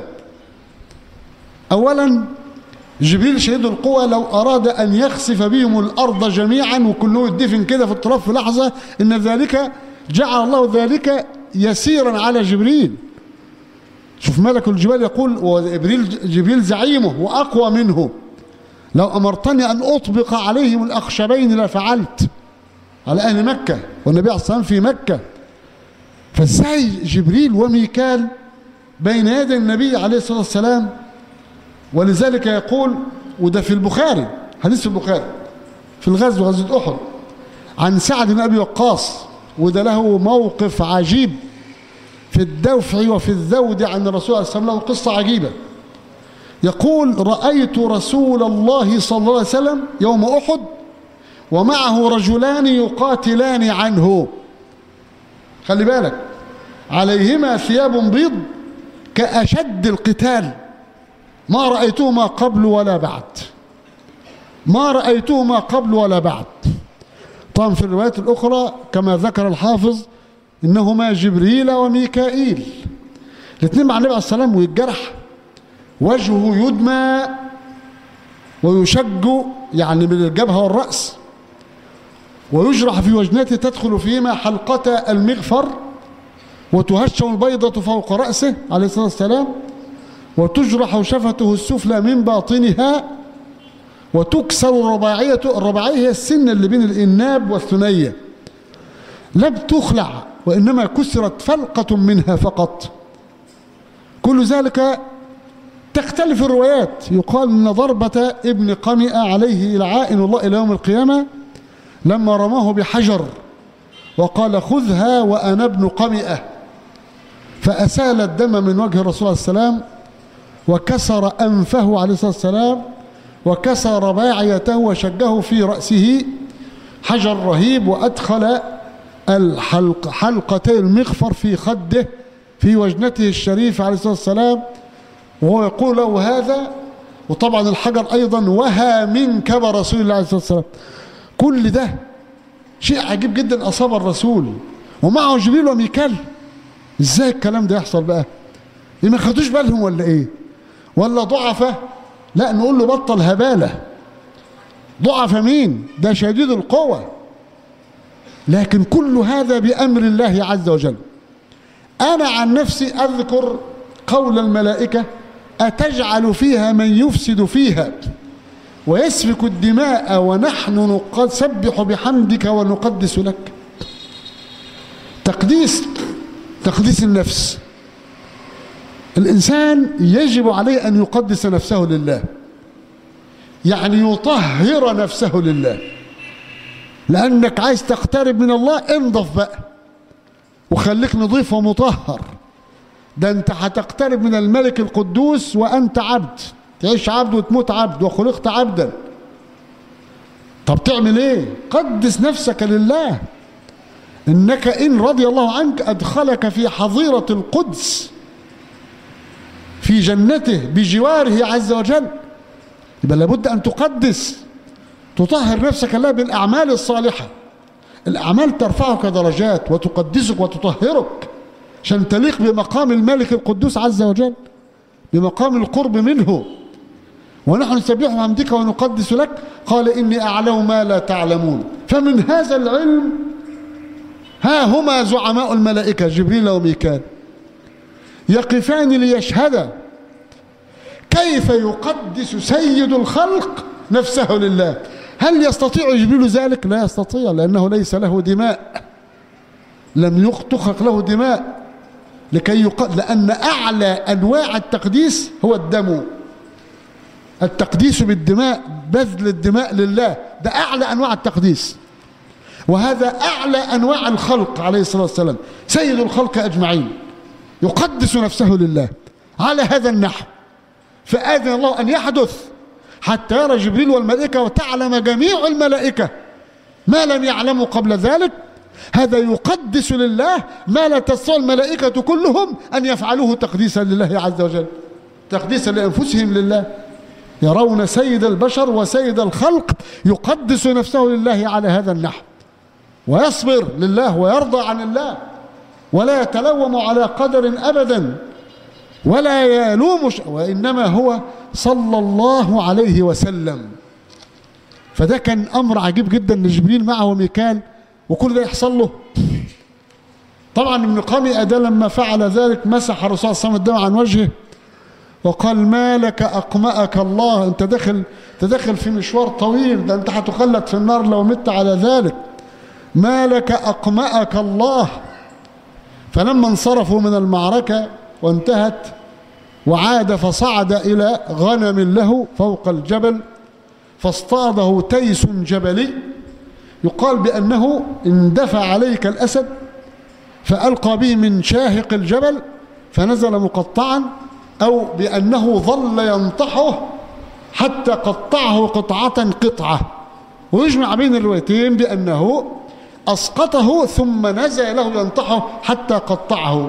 أولا جبريل شديد القوة لو أراد أن يخسف بهم الأرض جميعا وكله يدفن كده في التراب في لحظة، إن ذلك جعل الله ذلك يسيرا على جبريل. شوف ملك الجبال يقول وجبريل جبريل زعيمه وأقوى منه، لو أمرتني أن أطبق عليهم الأخشبين لفعلت على أهل مكة والنبي عليه الصلاة والسلام في مكة. فازاي جبريل وميكال بين يدي النبي عليه الصلاة والسلام؟ ولذلك يقول، وده في البخاري، حديث في البخاري في الغزو غزوة أحد عن سعد بن أبي وقاص، وده له موقف عجيب في الدفع وفي الذود عن الرسول عليه الصلاة والسلام، له قصة عجيبة. يقول رأيت رسول الله صلى الله عليه وسلم يوم أحد ومعه رجلان يقاتلان عنه، خلي بالك، عليهما ثياب بيض كأشد القتال، ما رأيتهما قبل ولا بعد، ما رأيتهما قبل ولا بعد. طبعا في الروايات الأخرى كما ذكر الحافظ إنهما جبريل وميكائيل، الاثنين مع النبي عليه الصلاة والسلام، ويتجرح وجهه يدمى ويشج يعني من الجبهة والرأس، ويجرح في وجنته تدخل فيهما حلقة المغفر، وتهشم البيضة فوق رأسه عليه الصلاة والسلام، وتجرح شفته السفلى من باطنها، وتكسر الرباعية. الرباعية هي السن اللي بين الإناب والثنية، لم تخلع وإنما كسرت فلقة منها فقط. كل ذلك تختلف الروايات. يقال إن ضربة ابن قمئة عليه لعائن الله إلى يوم القيامة لما رماه بحجر وقال خذها وأنا ابن قمئة، فأسال الدم من وجه الرسول عليه السلام، وكسر أنفه عليه الصلاة والسلام، وكسر رباعيته وشجه في رأسه حجر رهيب، وأدخل الحلق حلقتي المغفر في خده في وجنته الشريفة عليه الصلاة والسلام، وهو يقول له هذا. وطبعا الحجر أيضا وها منك برسول الله عليه الصلاة والسلام. كل ده شيء عجيب جدا أصاب الرسول ومعه جبريل وميكال. ازاي الكلام ده يحصل بقى؟ إيه ما خدوش بالهم ولا ايه؟ ولا ضعفة؟ لا نقول له بطل هبالة. ضعف مين؟ ده شديد القوة. لكن كل هذا بأمر الله عز وجل. أنا عن نفسي أذكر قول الملائكة أتجعل فيها من يفسد فيها ويسفك الدماء ونحن نسبح بحمدك ونقدس لك. تقديس تقديس النفس. الإنسان يجب عليه أن يقدس نفسه لله، يعني يطهر نفسه لله، لأنك عايز تقترب من الله انضف بقى وخليك نظيف ومطهر. ده انت هتقترب من الملك القدوس وأنت عبد، تعيش عبد وتموت عبد، وخلقت عبدا. طب تعمل ايه؟ قدس نفسك لله. إنك إن رضي الله عنك أدخلك في حظيرة القدس في جنته بجواره عز وجل. يبقى لابد أن تقدس، تطهر نفسك لله بالأعمال الصالحة. الأعمال ترفعك درجات وتقدسك وتطهرك عشان تليق بمقام الملك القدوس عز وجل، بمقام القرب منه. ونحن نسبح بحمدك ونقدس لك، قال إني أعلم ما لا تعلمون. فمن هذا العلم ها هما زعماء الملائكة جبريل وميكال يقفان ليشهدا كيف يقدس سيد الخلق نفسه لله. هل يستطيع جبريل ذلك؟ لا يستطيع، لأنه ليس له دماء، لم تخلق له دماء لكي يق... لأن أعلى أنواع التقديس هو الدم، التقديس بالدماء، بذل الدماء لله، ده أعلى أنواع التقديس، وهذا أعلى أنواع الخلق عليه الصلاة والسلام، سيد الخلق أجمعين يقدس نفسه لله على هذا النحو. فآذن الله أن يحدث حتى يرى جبريل والملائكة وتعلم جميع الملائكة ما لم يعلموا قبل ذلك. هذا يقدس لله ما لا تستطيع الملائكة كلهم أن يفعلوه تقديسا لله عز وجل، تقديسا لأنفسهم لله. يرون سيد البشر وسيد الخلق يقدس نفسه لله على هذا النحو، ويصبر لله ويرضى عن الله، ولا يتلوم على قدر أبدا، ولا يلوم، وإنما هو صلى الله عليه وسلم. فده كان أمر عجيب جدا لجبريل معه ميكال، وكل ده يحصل له. طبعا ابن قمئة ده لما فعل ذلك مسح الرسول صلى الله عليه وسلم الدم عن وجهه وقال ما لك أقمأك الله، أنت داخل تدخل في مشوار طويل، ده أنت هتخلد في النار لو مت على ذلك، ما لك أقمأك الله. فلما انصرفوا من المعركة وانتهت وعاد فصعد إلى غنم له فوق الجبل فاصطاده تيس جبلي، يقال بأنه اندفع عليه كالأسد فألقى به من شاهق الجبل فنزل مقطعا، أو بأنه ظل ينطحه حتى قطعه قطعة قطعة. ويجمع بين الروايتين بأنه أسقطه ثم نزل له ينطحه حتى قطعه.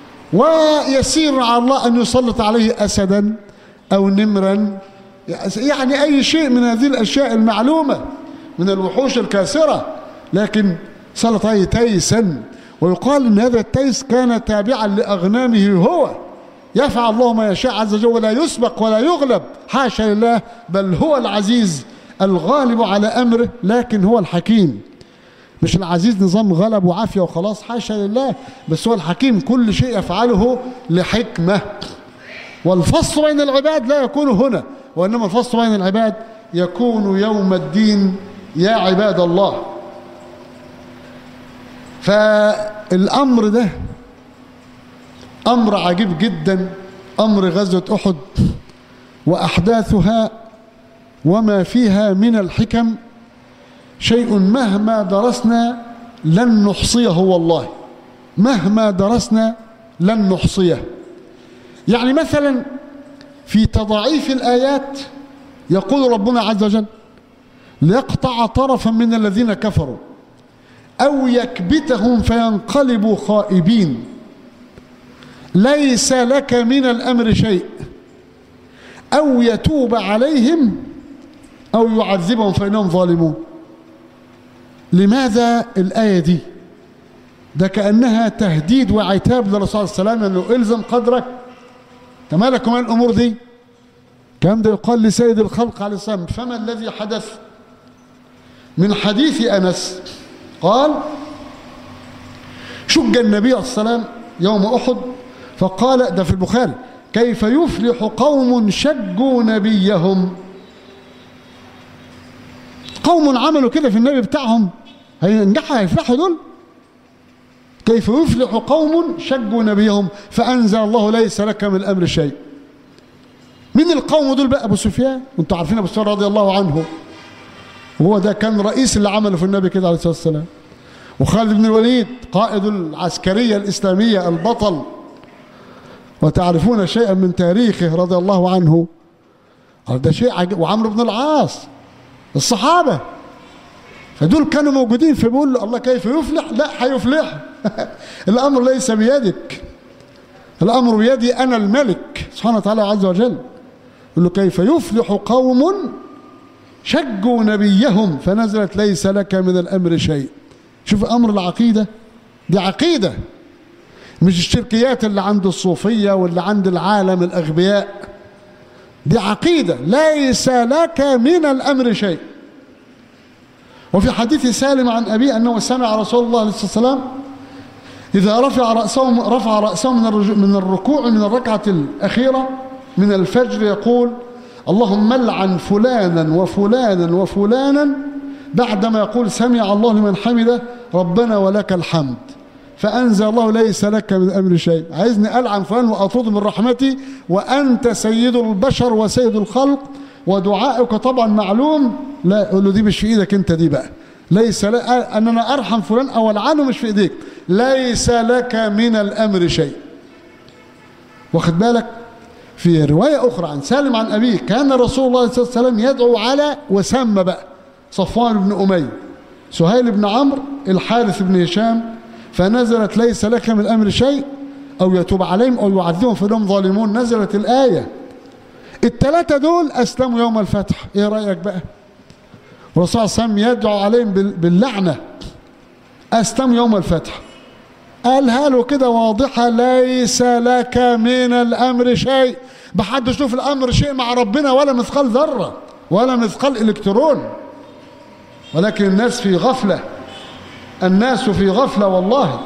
ويسير على الله أن يسلط عليه أسدا أو نمرا، يعني أي شيء من هذه الأشياء المعلومة من الوحوش الكاسرة، لكن سلط عليه تيسا. ويقال أن هذا التيس كان تابعا لأغنامه هو، يفعل الله ما يشاء عز وجل ولا يسبق ولا يغلب، حاشا لله، بل هو العزيز الغالب على أمره، لكن هو الحكيم. مش العزيز نظام غلب وعافية وخلاص، حاشا لله، بس هو الحكيم، كل شيء يفعله لحكمة. والفصل بين العباد لا يكون هنا، وإنما الفصل بين العباد يكون يوم الدين يا عباد الله. فالأمر ده أمر عجيب جدا، أمر غزوة أحد وأحداثها وما فيها من الحكم شيء مهما درسنا لن نحصيه، والله مهما درسنا لن نحصيه. يعني مثلا في تضعيف الآيات يقول ربنا عز وجل ليقطع طرفا من الذين كفروا أو يكبتهم فينقلبوا خائبين ليس لك من الأمر شيء أو يتوب عليهم أو يعذبهم فإنهم ظالمون. لماذا الآية دي؟ ده كأنها تهديد وعتاب للرسول صلى الله عليه وسلم أنه إلزم قدرك، تمالك من الأمور دي. كم ده يقال لسيد الخلق عليه الصلاة والسلام. فما الذي حدث؟ من حديث أنس قال شج النبي صلى الله عليه وسلم يوم أحد فقال، ده في البخاري، كيف يفلح قوم شجوا نبيهم. قوم عملوا كده في النبي بتاعهم هينجحوا هيفلحوا دول؟ كيف يفلح قوم شجوا نبيهم فأنزل الله ليس لك من الأمر شيء. من القوم دول بقى؟ أبو سفيان، وانتوا عارفين أبو سفيان رضي الله عنه، وهو ده كان رئيس اللي عمله في النبي كده عليه الصلاة والسلام. وخالد بن الوليد قائد العسكرية الإسلامية البطل، وتعرفون شيئا من تاريخه رضي الله عنه، ده شيء عجيب. وعمرو بن العاص، الصحابة، فدول كانوا موجودين. فبيقول له الله كيف يفلح؟ لا هيفلح. الأمر ليس بيدك، الأمر بيدي أنا الملك سبحانه وتعالى عز وجل. يقول له كيف يفلح قوم شجوا نبيهم فنزلت ليس لك من الأمر شيء. شوف أمر العقيدة، دي عقيدة، مش الشركيات اللي عند الصوفية واللي عند العالم الأغبياء. دي عقيدة، ليس لك من الأمر شيء. وفي حديث سالم عن أبيه أنه سمع رسول الله عليه الصلاة والسلام إذا رفع رأسه رفع رأسه من الركوع من الركعة الأخيرة من الفجر يقول: اللهم لعن فلانا وفلانا وفلانا، بعدما يقول سمع الله لمن حمده ربنا ولك الحمد، فأنزل الله ليس لك من الأمر شيء. عايزني ألعن فلان وأطرد من رحمتي وأنت سيد البشر وسيد الخلق ودعائك طبعا معلوم. لا، يقول له دي مش في إيدك أنت، دي بقى ليس لك أن أنا أرحم فلان أو ألعنه، مش في إيديك، ليس لك من الأمر شيء. واخد بالك؟ في رواية أخرى عن سالم عن أبيه كان رسول الله صلى الله عليه وسلم يدعو على وسمى بقى صفوان بن أمية، سهيل بن عمرو، الحارث بن هشام، فنزلت ليس لك من الأمر شيء أو يتوب عليهم أو يعذبهم فإنهم ظالمون. نزلت الآية. الثلاثة دول أسلموا يوم الفتح. إيه رأيك بقى؟ والرسول صلى الله عليه وسلم يدعو عليهم باللعنة، أسلموا يوم الفتح. قالها له كده واضحة: ليس لك من الأمر شيء. محدش له في الأمر شيء مع ربنا ولا مثقال ذرة ولا مثقال إلكترون، ولكن الناس في غفلة، الناس في غفلة والله.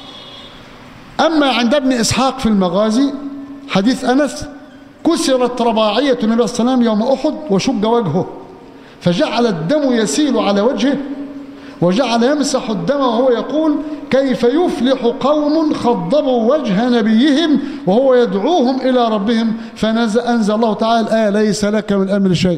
أما عند ابن إسحاق في المغازي حديث أنس: كسرت رباعية النبي صلى الله عليه وسلم يوم أحد وشج وجهه فجعل الدم يسيل على وجهه وجعل يمسح الدم وهو يقول: كيف يفلح قوم خضبوا وجه نبيهم وهو يدعوهم إلى ربهم، فأنزل الله تعالى الآية: ليس لك من الأمر شيء.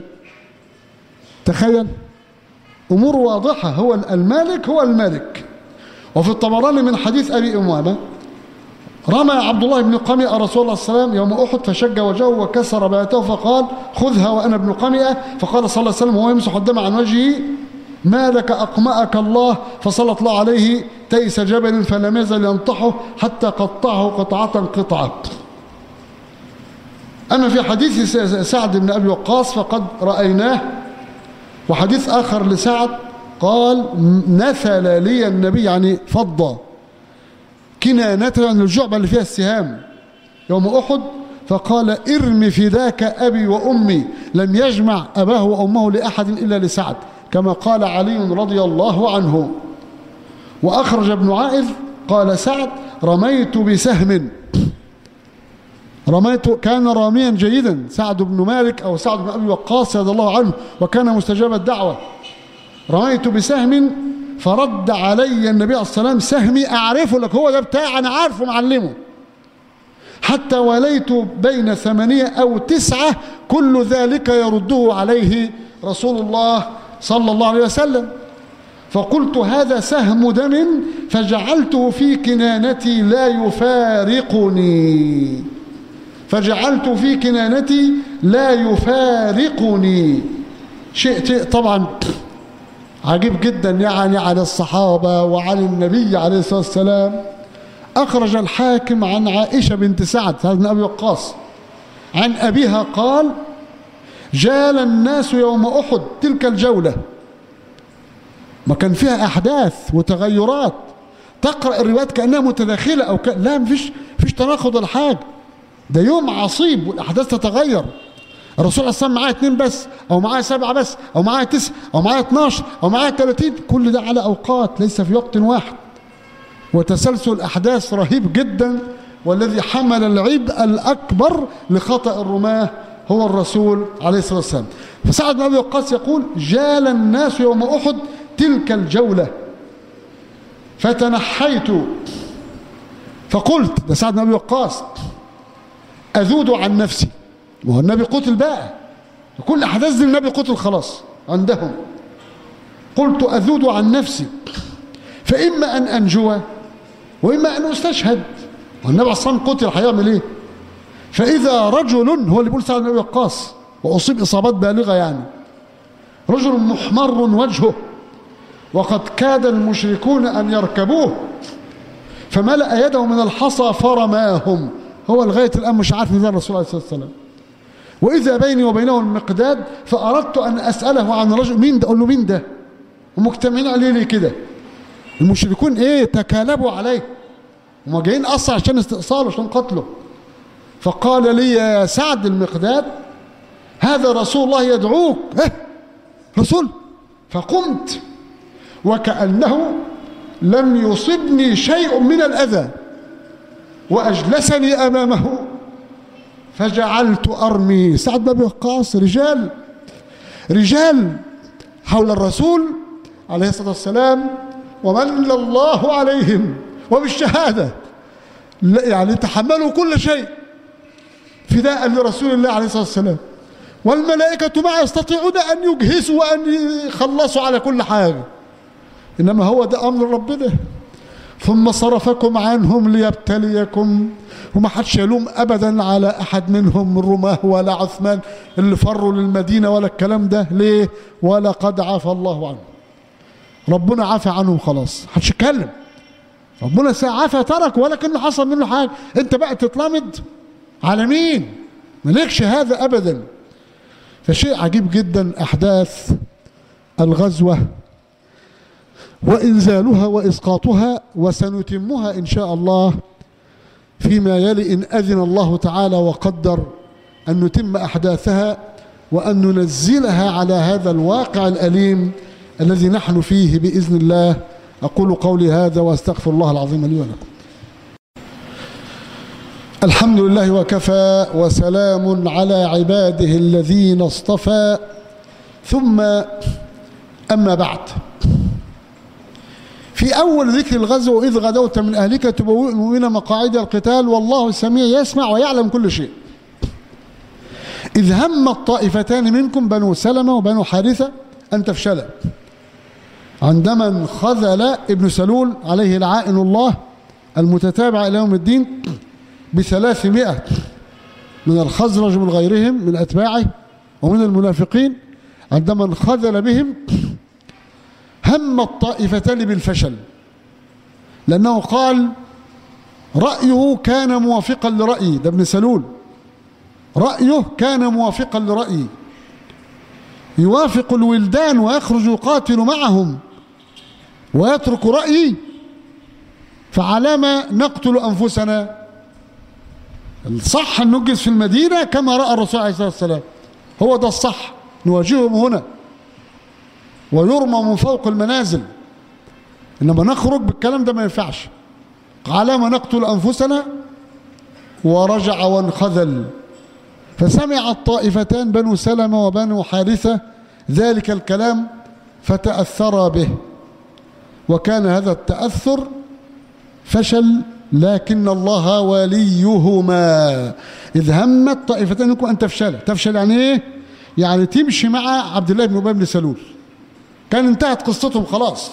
تخيل، أمور واضحة. هو المالك هو الملك. وفي الطبراني من حديث أبي أمامة: رمى عبد الله بن قمئة رسول الله صلى الله عليه وسلم يوم أحد فشج وجهه وكسر بيته فقال: خذها وأنا ابن قمئة. فقال صلى الله عليه وسلم وهو يمسح الدم عن وجهه: ما لك أقمأك الله؟ فسلط الله عليه تيس جبل فلم يزل ينطحه حتى قطعه قطعة قطعة. أما في حديث سعد بن أبي وقاص فقد رأيناه. وحديث آخر لسعد قال: نثل لي النبي، يعني فضة كنانته، يعني الجعبة اللي فيها السهام يوم أحد، فقال: ارم فداك أبي وأمي، لم يجمع أباه وأمه لأحد إلا لسعد، كما قال علي رضي الله عنه. وأخرج ابن عائذ قال سعد: رميت بسهم، رميت، كان راميا جيدا سعد بن مالك أو سعد بن أبي وقاص رضي الله عنه، وكان مستجاب الدعوة. رميت بسهم فرد علي النبي عليه الصلاة والسلام سهمي، أعرفه لك، هو ده بتاعي، أنا عارفه معلمه، حتى وليت بين ثمانية أو تسعة، كل ذلك يرده عليه رسول الله صلى الله عليه وسلم. فقلت: هذا سهم دم، فجعلته في كنانتي لا يفارقني، فجعلت في كنانتي لا يفارقني. شيء طبعا عجيب جدا يعني على الصحابة وعلى النبي عليه الصلاة والسلام. أخرج الحاكم عن عائشة بنت سعد سعد بن أبي وقاص عن أبيها قال: جال الناس يوم أحد تلك الجولة، ما كان فيها أحداث وتغيرات، تقرأ الروايات كأنها متداخلة أو ك... لا، مفيش فيش تناقض ولا حاجة، ده يوم عصيب والأحداث تتغير. الرسول عليه الصلاة والسلام معاه اتنين بس أو معاه سبعة بس أو معاه تسعة أو معاه اتناشر أو معاه تلاتين، كل ده على أوقات ليس في وقت واحد، وتسلسل الأحداث رهيب جدا. والذي حمل العبء الأكبر لخطأ الرماة هو الرسول عليه الصلاة والسلام. فسعد بن أبي وقاص يقول: جال الناس يوم أحد تلك الجولة فتنحيت فقلت، ده سعد بن أبي وقاص، أذود عن نفسي، وهو النبي قتل بقى، كل أحداث دي النبي قتل خلاص عندهم. قلت: أذود عن نفسي، فإما أن أنجو وإما أن أستشهد، والنبي عليه الصلاة والسلام قتل، هيعمل إيه؟ فإذا رجل، هو اللي بيقول سعد بن أبي وقاص، وأصيب إصابات بالغة، يعني رجل محمر وجهه وقد كاد المشركون أن يركبوه، فملأ يده من الحصى فرماهم. هو لغاية الآن مش عارف مين الرسول عليه الصلاة والسلام. وإذا بيني وبينه المقداد، فأردت أن أسأله عن رجل، مين ده؟ أقول له مين ده؟ ومجتمعين عليه ليه كده؟ المشركون إيه؟ تكالبوا عليه، هم جايين أصلا عشان استئصاله، عشان قتله. فقال لي يا سعد المقداد: هذا رسول الله يدعوك. إيه رسول؟ فقمت وكأنه لم يصبني شيء من الأذى، وأجلسني أمامه فجعلت أرمي. سعد بن أبي وقاص رجال رجال حول الرسول عليه الصلاة والسلام، ومن الله عليهم وبالشهادة، يعني تحملوا كل شيء فداء لرسول الله عليه الصلاة والسلام، والملائكة معه يستطيعون أن يجهزوا وأن يخلصوا على كل حاجة، إنما هو ده أمر ربنا. ثم صرفكم عنهم ليبتليكم، وما حدش يلوم أبدا على أحد منهم من رماه ولا عثمان اللي فروا للمدينة ولا الكلام ده. ليه؟ ولقد عفى الله عنهم. ربنا عفى عنهم خلاص، محدش يتكلم. ربنا عفى ترك ولكن حصل منه حاجة، أنت بقى تتلمد على مين؟ مالكش هذا أبدا. فشيء عجيب جدا أحداث الغزوة وإنزالها وإسقاطها، وسنتمها إن شاء الله فيما يلي إن أذن الله تعالى وقدر أن نتم أحداثها وأن ننزلها على هذا الواقع الأليم الذي نحن فيه بإذن الله. أقول قولي هذا وأستغفر الله العظيم لي ولكم. الحمد لله وكفى، وسلام على عباده الذين اصطفى، ثم أما بعد. في أول ذكر الغزو: إذ غدوت من أهلك تبوئ المؤمنين مقاعد القتال والله سميع يسمع ويعلم كل شيء. إذ هم الطائفتان منكم بنو سلمة وبنو حارثة أن تفشلا، عندما انخذل ابن سلول عليه لعائن الله المتتابع إلى يوم الدين بثلاثمائة من الخزرج من غيرهم من أتباعه ومن المنافقين، عندما انخذل بهم هم الطائفتان بالفشل، لأنه قال رأيه كان موافقا لرأيي. ده ابن سلول رأيه كان موافقا لرأيي، يوافق الولدان ويخرج يقاتل معهم ويترك رأيي، فعلامة نقتل أنفسنا. الصح أن نجلس في المدينة كما رأى الرسول عليه الصلاة والسلام، هو ده الصح، نواجههم هنا ويرمى من فوق المنازل، إنما نخرج بالكلام ده ما ينفعش. علامة نقتل أنفسنا، ورجع وانخذل. فسمع الطائفتان بنو سلمة وبنو حارثة ذلك الكلام فتأثرا به، وكان هذا التأثر فشل، لكن الله وليهما. إذ همت طائفتان منكم أن تفشل. تفشل يعني إيه؟ يعني تمشي مع عبد الله بن أبي بن سلول، كان انتهت قصتهم خلاص.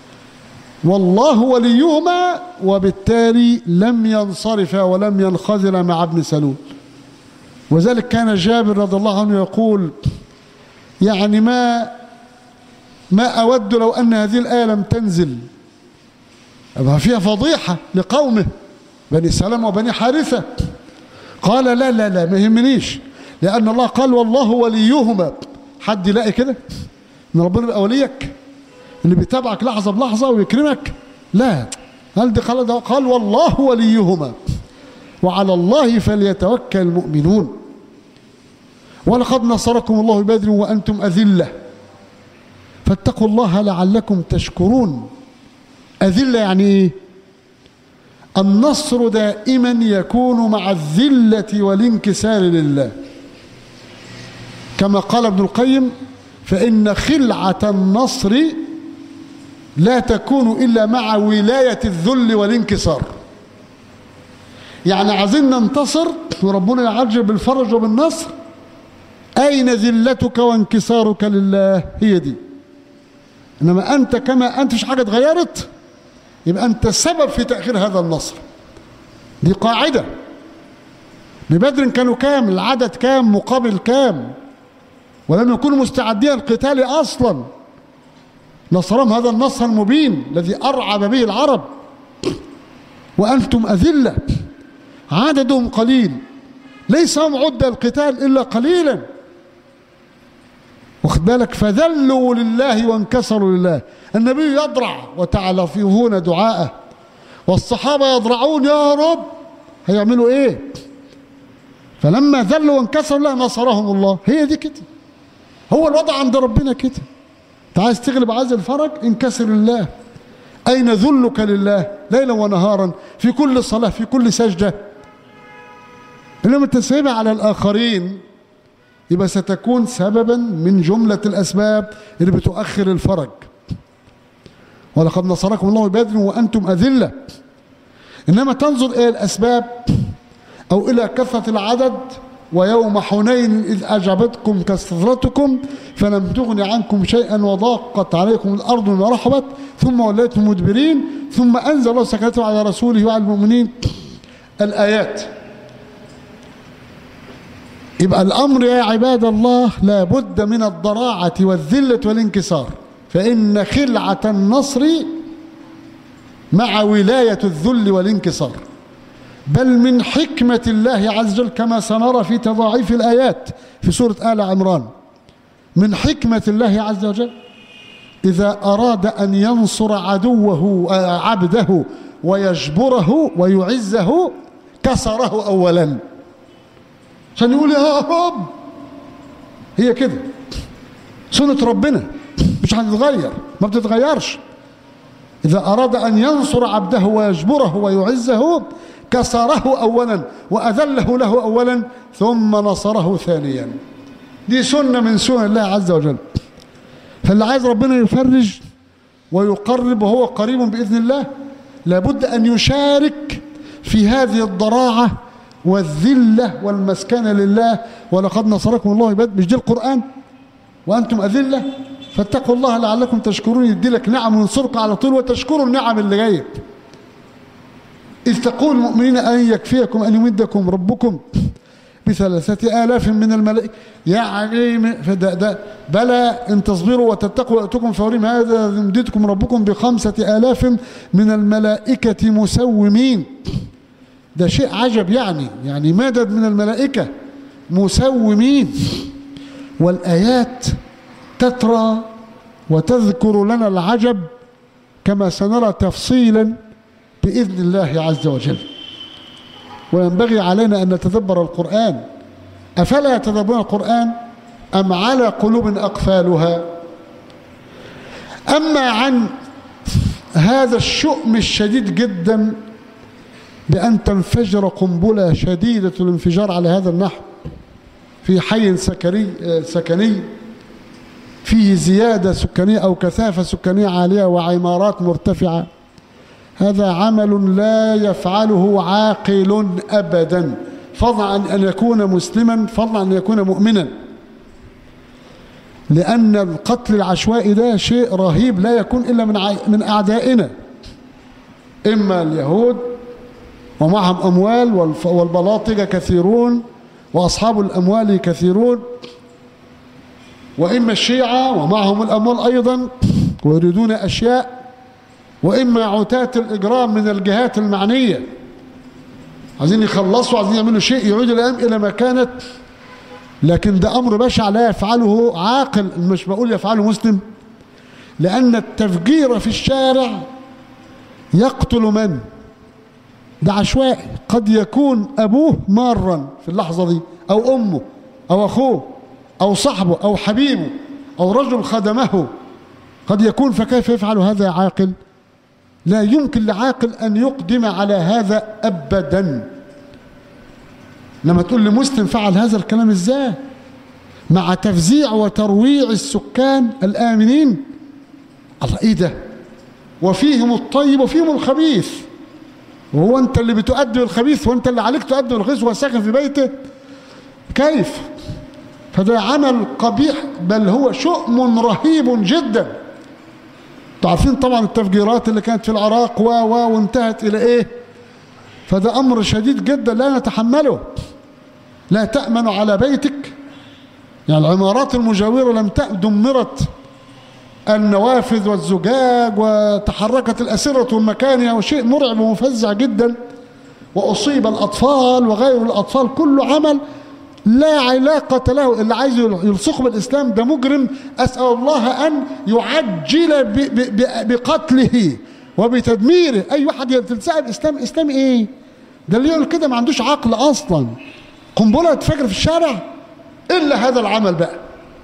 والله وليهما، وبالتالي لم ينصرفا ولم ينخذلا مع ابن سلول. وذلك كان جابر رضي الله عنه يقول: يعني ما ما أود لو أن هذه الآية لم تنزل، أبقى فيها فضيحة لقومه بني سلمة وبني حارثة. قال: لا لا لا ما يهمنيش، لأن الله قال والله وليهما. حد يلاقي كده إن ربنا يبقى وليك اللي بيتابعك لحظة بلحظة ويكرمك؟ لا، هل دي قال ده؟ قال والله وليهما وعلى الله فليتوكل المؤمنون. ولقد نصركم الله ببدر وأنتم أذلة فاتقوا الله لعلكم تشكرون. أذلة يعني إيه؟ النصر دائما يكون مع الذلة والانكسار لله، كما قال ابن القيم: فإن خلعة النصر لا تكون إلا مع ولاية الذل والانكسار. يعني عايزين ننتصر وربنا يعجل بالفرج وبالنصر، أين ذلتك وانكسارك لله؟ هي دي. إنما أنت كما أنت مش حاجة اتغيرت، يبقى أنت السبب في تأخير هذا النصر. دي قاعدة. ببدر كانوا كام؟ العدد كام مقابل كام؟ ولم يكونوا مستعدين القتال أصلا. نصرهم هذا النصر المبين الذي أرعب به العرب. وأنتم أذلة، عددهم قليل، ليس هم عدة القتال إلا قليلا. واخد بالك؟ فذلوا لله وانكسروا لله. النبي يضرع وتعلفون دعاءه، والصحابة يضرعون يا رب. هيعملوا ايه؟ فلما ذلوا وانكسروا الله نصرهم الله. هي دي كده، هو الوضع عند ربنا كده. انت عايز تغلب عايز الفرج، انكسر لله. أين ذلك لله ليلا ونهارا في كل صلاة في كل سجدة. إنما التسويب على الآخرين يبقى ستكون سببا من جملة الأسباب اللي بتؤخر الفرج. ولقد نصركم الله ببدر وأنتم أذلة. إنما تنظر إلى الأسباب أو إلى كثرة العدد. ويوم حنين إذ أعجبتكم كثرتكم فلم تغن عنكم شيئا وضاقت عليكم الأرض بما رحبت ثم وليتم مدبرين ثم أنزل الله سكنته على رسوله وعلى المؤمنين الآيات. يبقى الأمر يا عباد الله لا بد من الضراعة والذلة والانكسار، فإن خلعة النصر مع ولاية الذل والانكسار. بل من حكمة الله عز وجل كما سنرى في تضاعيف الآيات في سورة آل عمران، من حكمة الله عز وجل إذا أراد أن ينصر عدوه عبده ويجبره ويعزه كسره أولا عشان يقول يا رب. هي كده سنة ربنا مش هتتغير، ما بتتغيرش. إذا أراد أن ينصر عبده ويجبره ويعزه كسره أولا وأذله له أولا ثم نصره ثانيا. دي سنة من سنن الله عز وجل. فاللي عايز ربنا يفرج ويقرب وهو قريب بإذن الله لابد أن يشارك في هذه الضراعة والذلة والمسكنة لله. ولقد نصركم الله ببدر، مش دي القرآن؟ وأنتم أذلة فاتقوا الله لعلكم تشكرون. يدي لك نعم وينصرك على طول وتشكروا النعم اللي جايه. إذ تقول المؤمنين أن يكفيكم أن يمدكم ربكم بثلاثة آلاف من الملائكة. يعني فده ده بلى إن تصبروا وتتقوا ويأتوكم فورهم هذا يمددكم ربكم بخمسة آلاف من الملائكة مسومين. ده شيء عجب يعني، يعني مدد من الملائكة مسومين. والآيات تترى وتذكر لنا العجب كما سنرى تفصيلا بإذن الله عز وجل. وينبغي علينا أن نتدبر القرآن. أفلا يتدبرون القرآن أم على قلوب أقفالها؟ أما عن هذا الشؤم الشديد جدا بأن تنفجر قنبلة شديدة الانفجار على هذا النحو في حي سكني سكني فيه زيادة سكانية أو كثافة سكانية عالية وعمارات مرتفعة، هذا عمل لا يفعله عاقل أبدا، فضلا عن أن يكون مسلما، فضلا عن أن يكون مؤمنا. لأن القتل العشوائي ده شيء رهيب لا يكون إلا من من أعدائنا، إما اليهود ومعهم أموال والبلاطجة كثيرون وأصحاب الأموال كثيرون، وإما الشيعة ومعهم الأموال أيضا ويريدون أشياء، وإما عتاة الإجرام من الجهات المعنية عايزين يخلصوا، عايزين يعملوا شيء يعود الأيام إلى ما كانت. لكن ده أمر بشع لا يفعله عاقل، مش بقول يفعله مسلم، لأن التفجير في الشارع يقتل من؟ ده عشوائي، قد يكون أبوه مارا في اللحظة دي أو أمه أو أخوه أو صاحبه أو حبيبه أو رجل خدمه قد يكون. فكيف يفعل هذا عاقل؟ لا يمكن لعاقل أن يقدم على هذا أبدا. لما تقول لمسلم فعل هذا الكلام إزاي مع تفزيع وترويع السكان الآمنين؟ الله إيه ده؟ وفيهم الطيب وفيهم الخبيث، وهو أنت اللي بتؤدي الخبيث وأنت اللي عليك تؤدي الخبيث وساكن في بيته؟ كيف؟ فده عمل قبيح، بل هو شؤم رهيب جدا. تعرفين طبعا التفجيرات اللي كانت في العراق و و وانتهت إلى إيه؟ فده أمر شديد جدا لا نتحمله. لا تأمن على بيتك، يعني العمارات المجاورة لم تأمن، دمرت النوافذ والزجاج وتحركت الأسرة والمكانها، وشيء مرعب ومفزع جدا. وأصيب الأطفال وغير الأطفال، كل عمل لا علاقة له. اللي عايز يلصقه بالإسلام ده مجرم، أسأل الله أن يعجل بقتله وبتدميره. أي واحد يلتزق الإسلام، إسلام إيه؟ ده اللي يقول كده ما عندوش عقل أصلا. قنبلة تفجر في الشارع إلا هذا العمل بقى.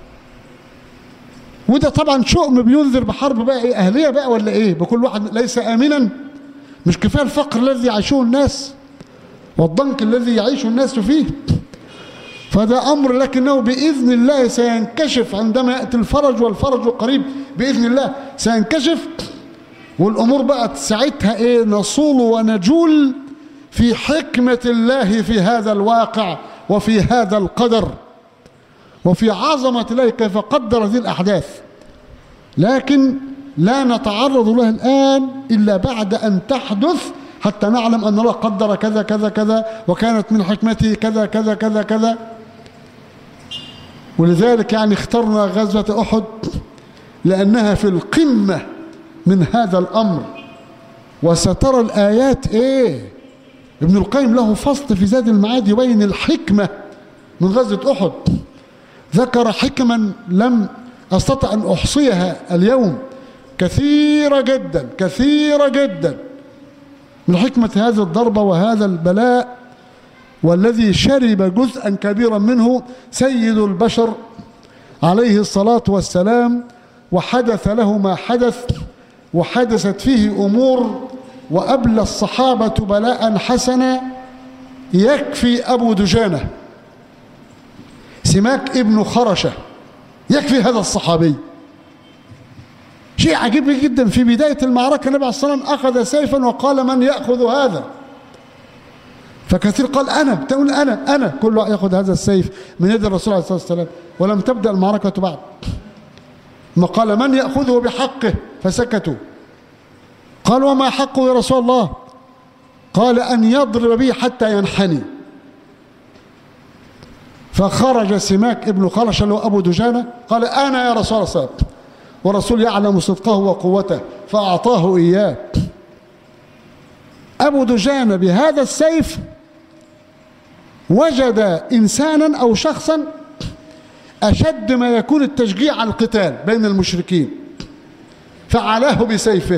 وده طبعا شؤم بينذر بحرب بقى إيه، أهلية بقى ولا إيه؟ بكل واحد ليس آمنا. مش كفاية الفقر الذي يعيشه الناس والضنك الذي يعيش الناس فيه. فده أمر لكنه بإذن الله سينكشف عندما يأتي الفرج، والفرج قريب بإذن الله سينكشف. والأمور بقى ساعتها إيه؟ نصول ونجول في حكمة الله في هذا الواقع وفي هذا القدر وفي عظمة الله كيف قدر هذه الأحداث. لكن لا نتعرض لها الآن إلا بعد أن تحدث حتى نعلم أن الله قدر كذا كذا كذا وكانت من حكمته كذا كذا كذا كذا. ولذلك يعني اخترنا غزوة أحد لأنها في القمة من هذا الأمر. وسترى الآيات إيه؟ ابن القيم له فصل في زاد المعاد يبين الحكمة من غزوة أحد. ذكر حكما لم أستطع أن أحصيها اليوم، كثيرة جدا كثيرة جدا من حكمة هذه الضربة وهذا البلاء، والذي شرب جزءا كبيرا منه سيد البشر عليه الصلاة والسلام. وحدث له ما حدث، وحدثت فيه أمور، وأبلى الصحابة بلاء حسنا. يكفي أبو دجانة سماك ابن خرشة، يكفي هذا الصحابي. شيء عجيب جدا، في بداية المعركة النبي عليه الصلاة والسلام أخذ سيفا وقال من يأخذ هذا؟ فكثير قال أنا، تقول أنا أنا كل واحد يأخذ هذا السيف من يد الرسول عليه الصلاة والسلام، ولم تبدأ المعركة بعد. ما قال من يأخذه بحقه، فسكتوا. قال وما حقه يا رسول الله؟ قال أن يضرب به حتى ينحني. فخرج سماك ابن خرشة له أبو دجانة قال أنا يا رسول الله، والرسول يعلم صدقه وقوته فأعطاه إياه. أبو دجانة بهذا السيف وجد إنسانا أو شخصا أشد ما يكون التشجيع على القتال بين المشركين، فعلاه بسيفه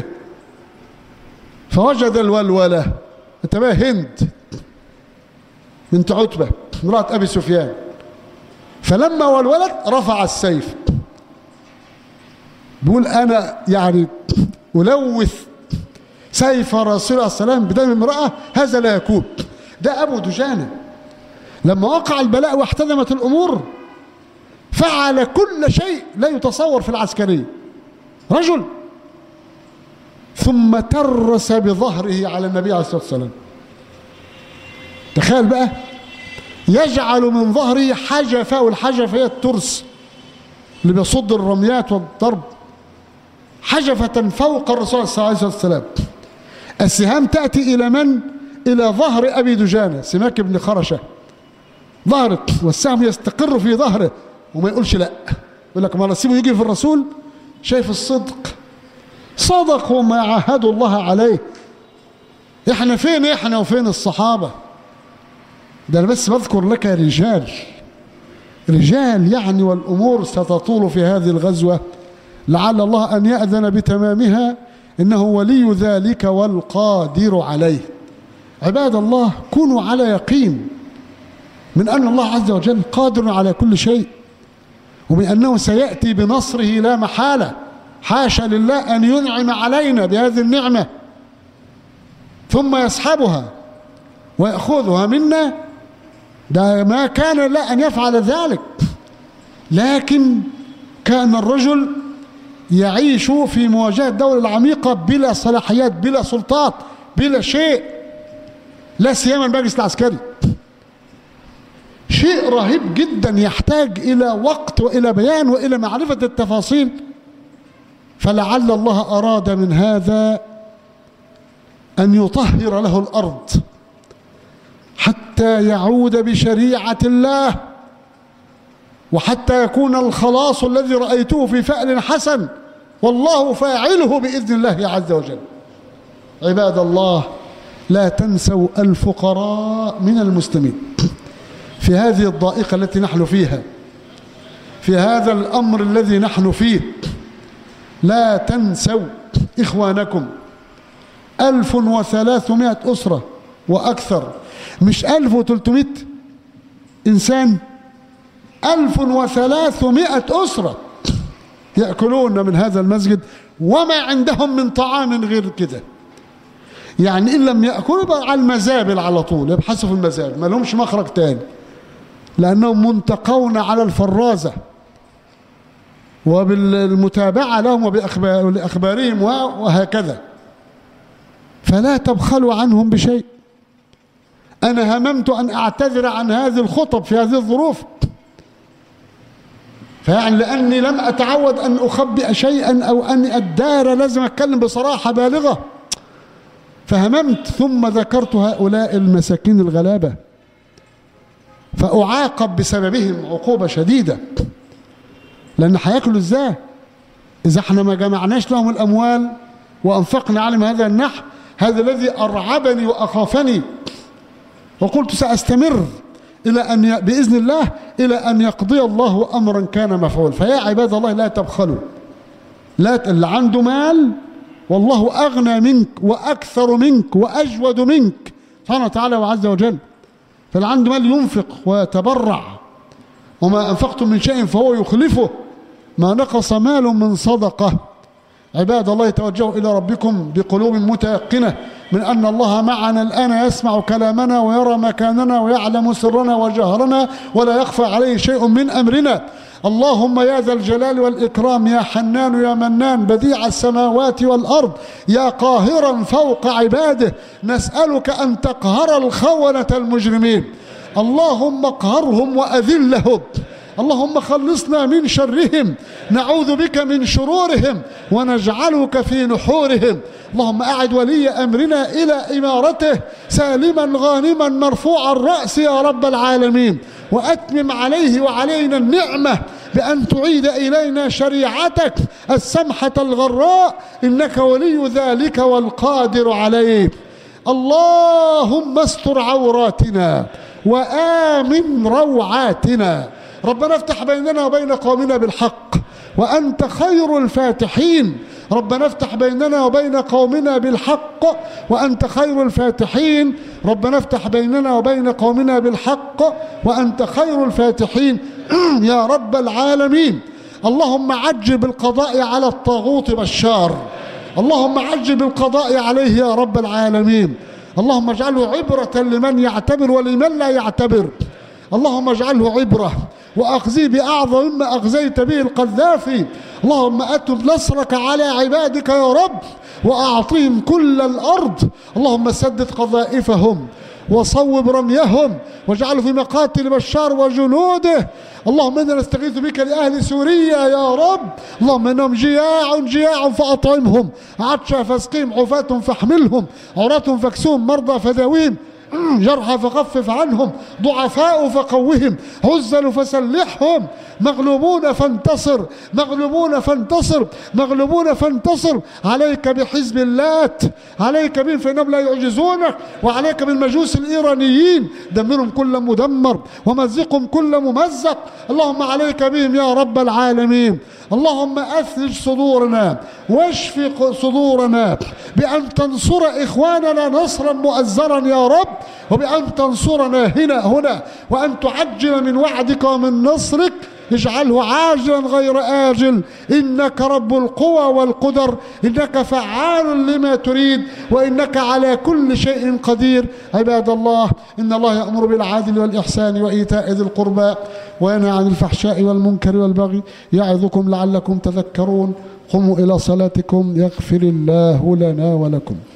فوجد الولولة. انتبه، هند بنت عتبة امرأة أبي سفيان، فلما ولولت رفع السيف. بيقول أنا يعني ألوث سيف رسول الله السلام بدم امرأة، هذا لا يكون. ده أبو دجانة لما وقع البلاء واحتدمت الأمور فعل كل شيء لا يتصور في العسكرية. رجل ثم ترس بظهره على النبي عليه الصلاة والسلام. تخيل بقى، يجعل من ظهره حجفة، والحجفة هي الترس اللي بيصد الرميات والضرب، حجفة فوق الرسول صلى الله عليه وسلم. السهام تأتي إلى من؟ إلى ظهر أبي دجانة سماك بن خرشة، ظهرت والسهم يستقر في ظهره وما يقولش لا. يقول لك ما نسيبه يجي في الرسول. شايف الصدق؟ صدقوا ما عاهدوا الله عليه. احنا فين احنا وفين الصحابة؟ ده انا بس بذكر لك رجال رجال يعني. والأمور ستطول في هذه الغزوة، لعل الله أن يأذن بتمامها، إنه ولي ذلك والقادر عليه. عباد الله، كونوا على يقين من أن الله عز وجل قادر على كل شيء، ومن أنه سيأتي بنصره لا محالة. حاشا لله أن ينعم علينا بهذه النعمة ثم يسحبها ويأخذها منا، ده ما كان الله أن يفعل ذلك. لكن كان الرجل يعيش في مواجهة الدولة العميقة بلا صلاحيات، بلا سلطات، بلا شيء، لا سيما المجلس العسكري. شيء رهيب جدا يحتاج إلى وقت وإلى بيان وإلى معرفة التفاصيل. فلعل الله أراد من هذا أن يطهر له الأرض حتى يعود بشريعة الله، وحتى يكون الخلاص الذي رأيته في فأل حسن، والله فاعله بإذن الله عز وجل. عباد الله، لا تنسوا الفقراء من المسلمين في هذه الضائقة التي نحن فيها، في هذا الأمر الذي نحن فيه. لا تنسوا إخوانكم. ألف وثلاثمائة أسرة وأكثر، مش ألف وثلاثمائة. إنسان ألف وثلاثمائة أسرة يأكلون من هذا المسجد وما عندهم من طعام غير كده. يعني إن لم يأكلوا يبقى على المزابل على طول، يبحثوا في المزابل، ما لهمش مخرج تاني، لأنهم منتقون على الفرازة وبالمتابعة لهم وبأخبارهم وهكذا. فلا تبخلوا عنهم بشيء. أنا هممت أن أعتذر عن هذه الخطب في هذه الظروف، فيعني لأني لم أتعود أن أخبئ شيئا أو أن أدار، لازم أتكلم بصراحة بالغة. فهممت ثم ذكرت هؤلاء المساكين الغلابة فأعاقب بسببهم عقوبة شديدة، لأن هياكلوا إزاي إذا احنا ما جمعناش لهم الأموال وأنفقنا عليهم هذا النحو؟ هذا الذي أرعبني وأخافني، وقلت سأستمر إلى أن بإذن الله إلى أن يقضي الله أمرا كان مفعول. فيا عباد الله لا تبخلوا، لا اللي عنده مال والله أغنى منك وأكثر منك وأجود منك سبحانه وتعالى وعز وجل، فاللي عنده مال ينفق ويتبرع، وما أنفقتم من شيء فهو يخلفه، ما نقص مال من صدقة. عباد الله توجهوا إلى ربكم بقلوب متيقنة من أن الله معنا الآن، يسمع كلامنا ويرى مكاننا ويعلم سرنا وجهرنا ولا يخفى عليه شيء من أمرنا. اللهم يا ذا الجلال والإكرام، يا حنان يا منان، بديع السماوات والأرض، يا قاهرا فوق عباده، نسألك أن تقهر الخونة المجرمين. اللهم اقهرهم وأذلهم، اللهم خلصنا من شرهم، نعوذ بك من شرورهم ونجعلك في نحورهم. اللهم أعد ولي أمرنا إلى إمارته سالما غانما مرفوع الرأس يا رب العالمين، وأتمم عليه وعلينا النعمة بأن تعيد إلينا شريعتك السمحة الغراء، إنك ولي ذلك والقادر عليه. اللهم استر عوراتنا وآمن روعاتنا. ربنا افتح بيننا وبين قومنا بالحق وأنت خير الفاتحين. ربنا افتح بيننا وبين قومنا بالحق وأنت خير الفاتحين. ربنا افتح بيننا وبين قومنا بالحق وأنت خير الفاتحين يا رب العالمين. اللهم عجل بالقضاء على الطاغوت بشار، اللهم عجل بالقضاء عليه يا رب العالمين. اللهم اجعله عبرة لمن يعتبر ولمن لا يعتبر. اللهم اجعله عبرة وأخزيه بأعظم مما أخزيت به القذافي. اللهم أتب نصرك على عبادك يا رب وأعطيهم كل الأرض. اللهم سدد قذائفهم وصوب رميهم واجعله في مقاتل بشار وجنوده. اللهم إنا نستغيث بك لأهل سوريا يا رب. اللهم إنهم جياع جياع فأطعمهم، عطشا فاسقيهم، حفاة فاحملهم، عراة فاكسوهم، مرضى فداويهم، جرحى فخفف عنهم، ضعفاء فقوهم، عزل فسلحهم، مغلوبون فانتصر، مغلوبون فانتصر، مغلوبون فانتصر. عليك بحزب اللات، عليك بهم فإنهم لا يعجزونك، وعليك بالمجوس الإيرانيين، دمرهم كل مدمر ومزقهم كل ممزق. اللهم عليك بهم يا رب العالمين. اللهم أثلج صدورنا واشف صدورنا بأن تنصر إخواننا نصرا مؤزرا يا رب، وبأن تنصرنا هنا هنا وأن تعجل من وعدك ومن نصرك، اجعله عاجلا غير آجل، إنك رب القوى والقدر، إنك فعال لما تريد، وإنك على كل شيء قدير. عباد الله، إن الله يأمر بالعدل والإحسان وإيتاء ذي القربى وينهى عن الفحشاء والمنكر والبغي يعظكم لعلكم تذكرون. قوموا إلى صلاتكم يغفر الله لنا ولكم.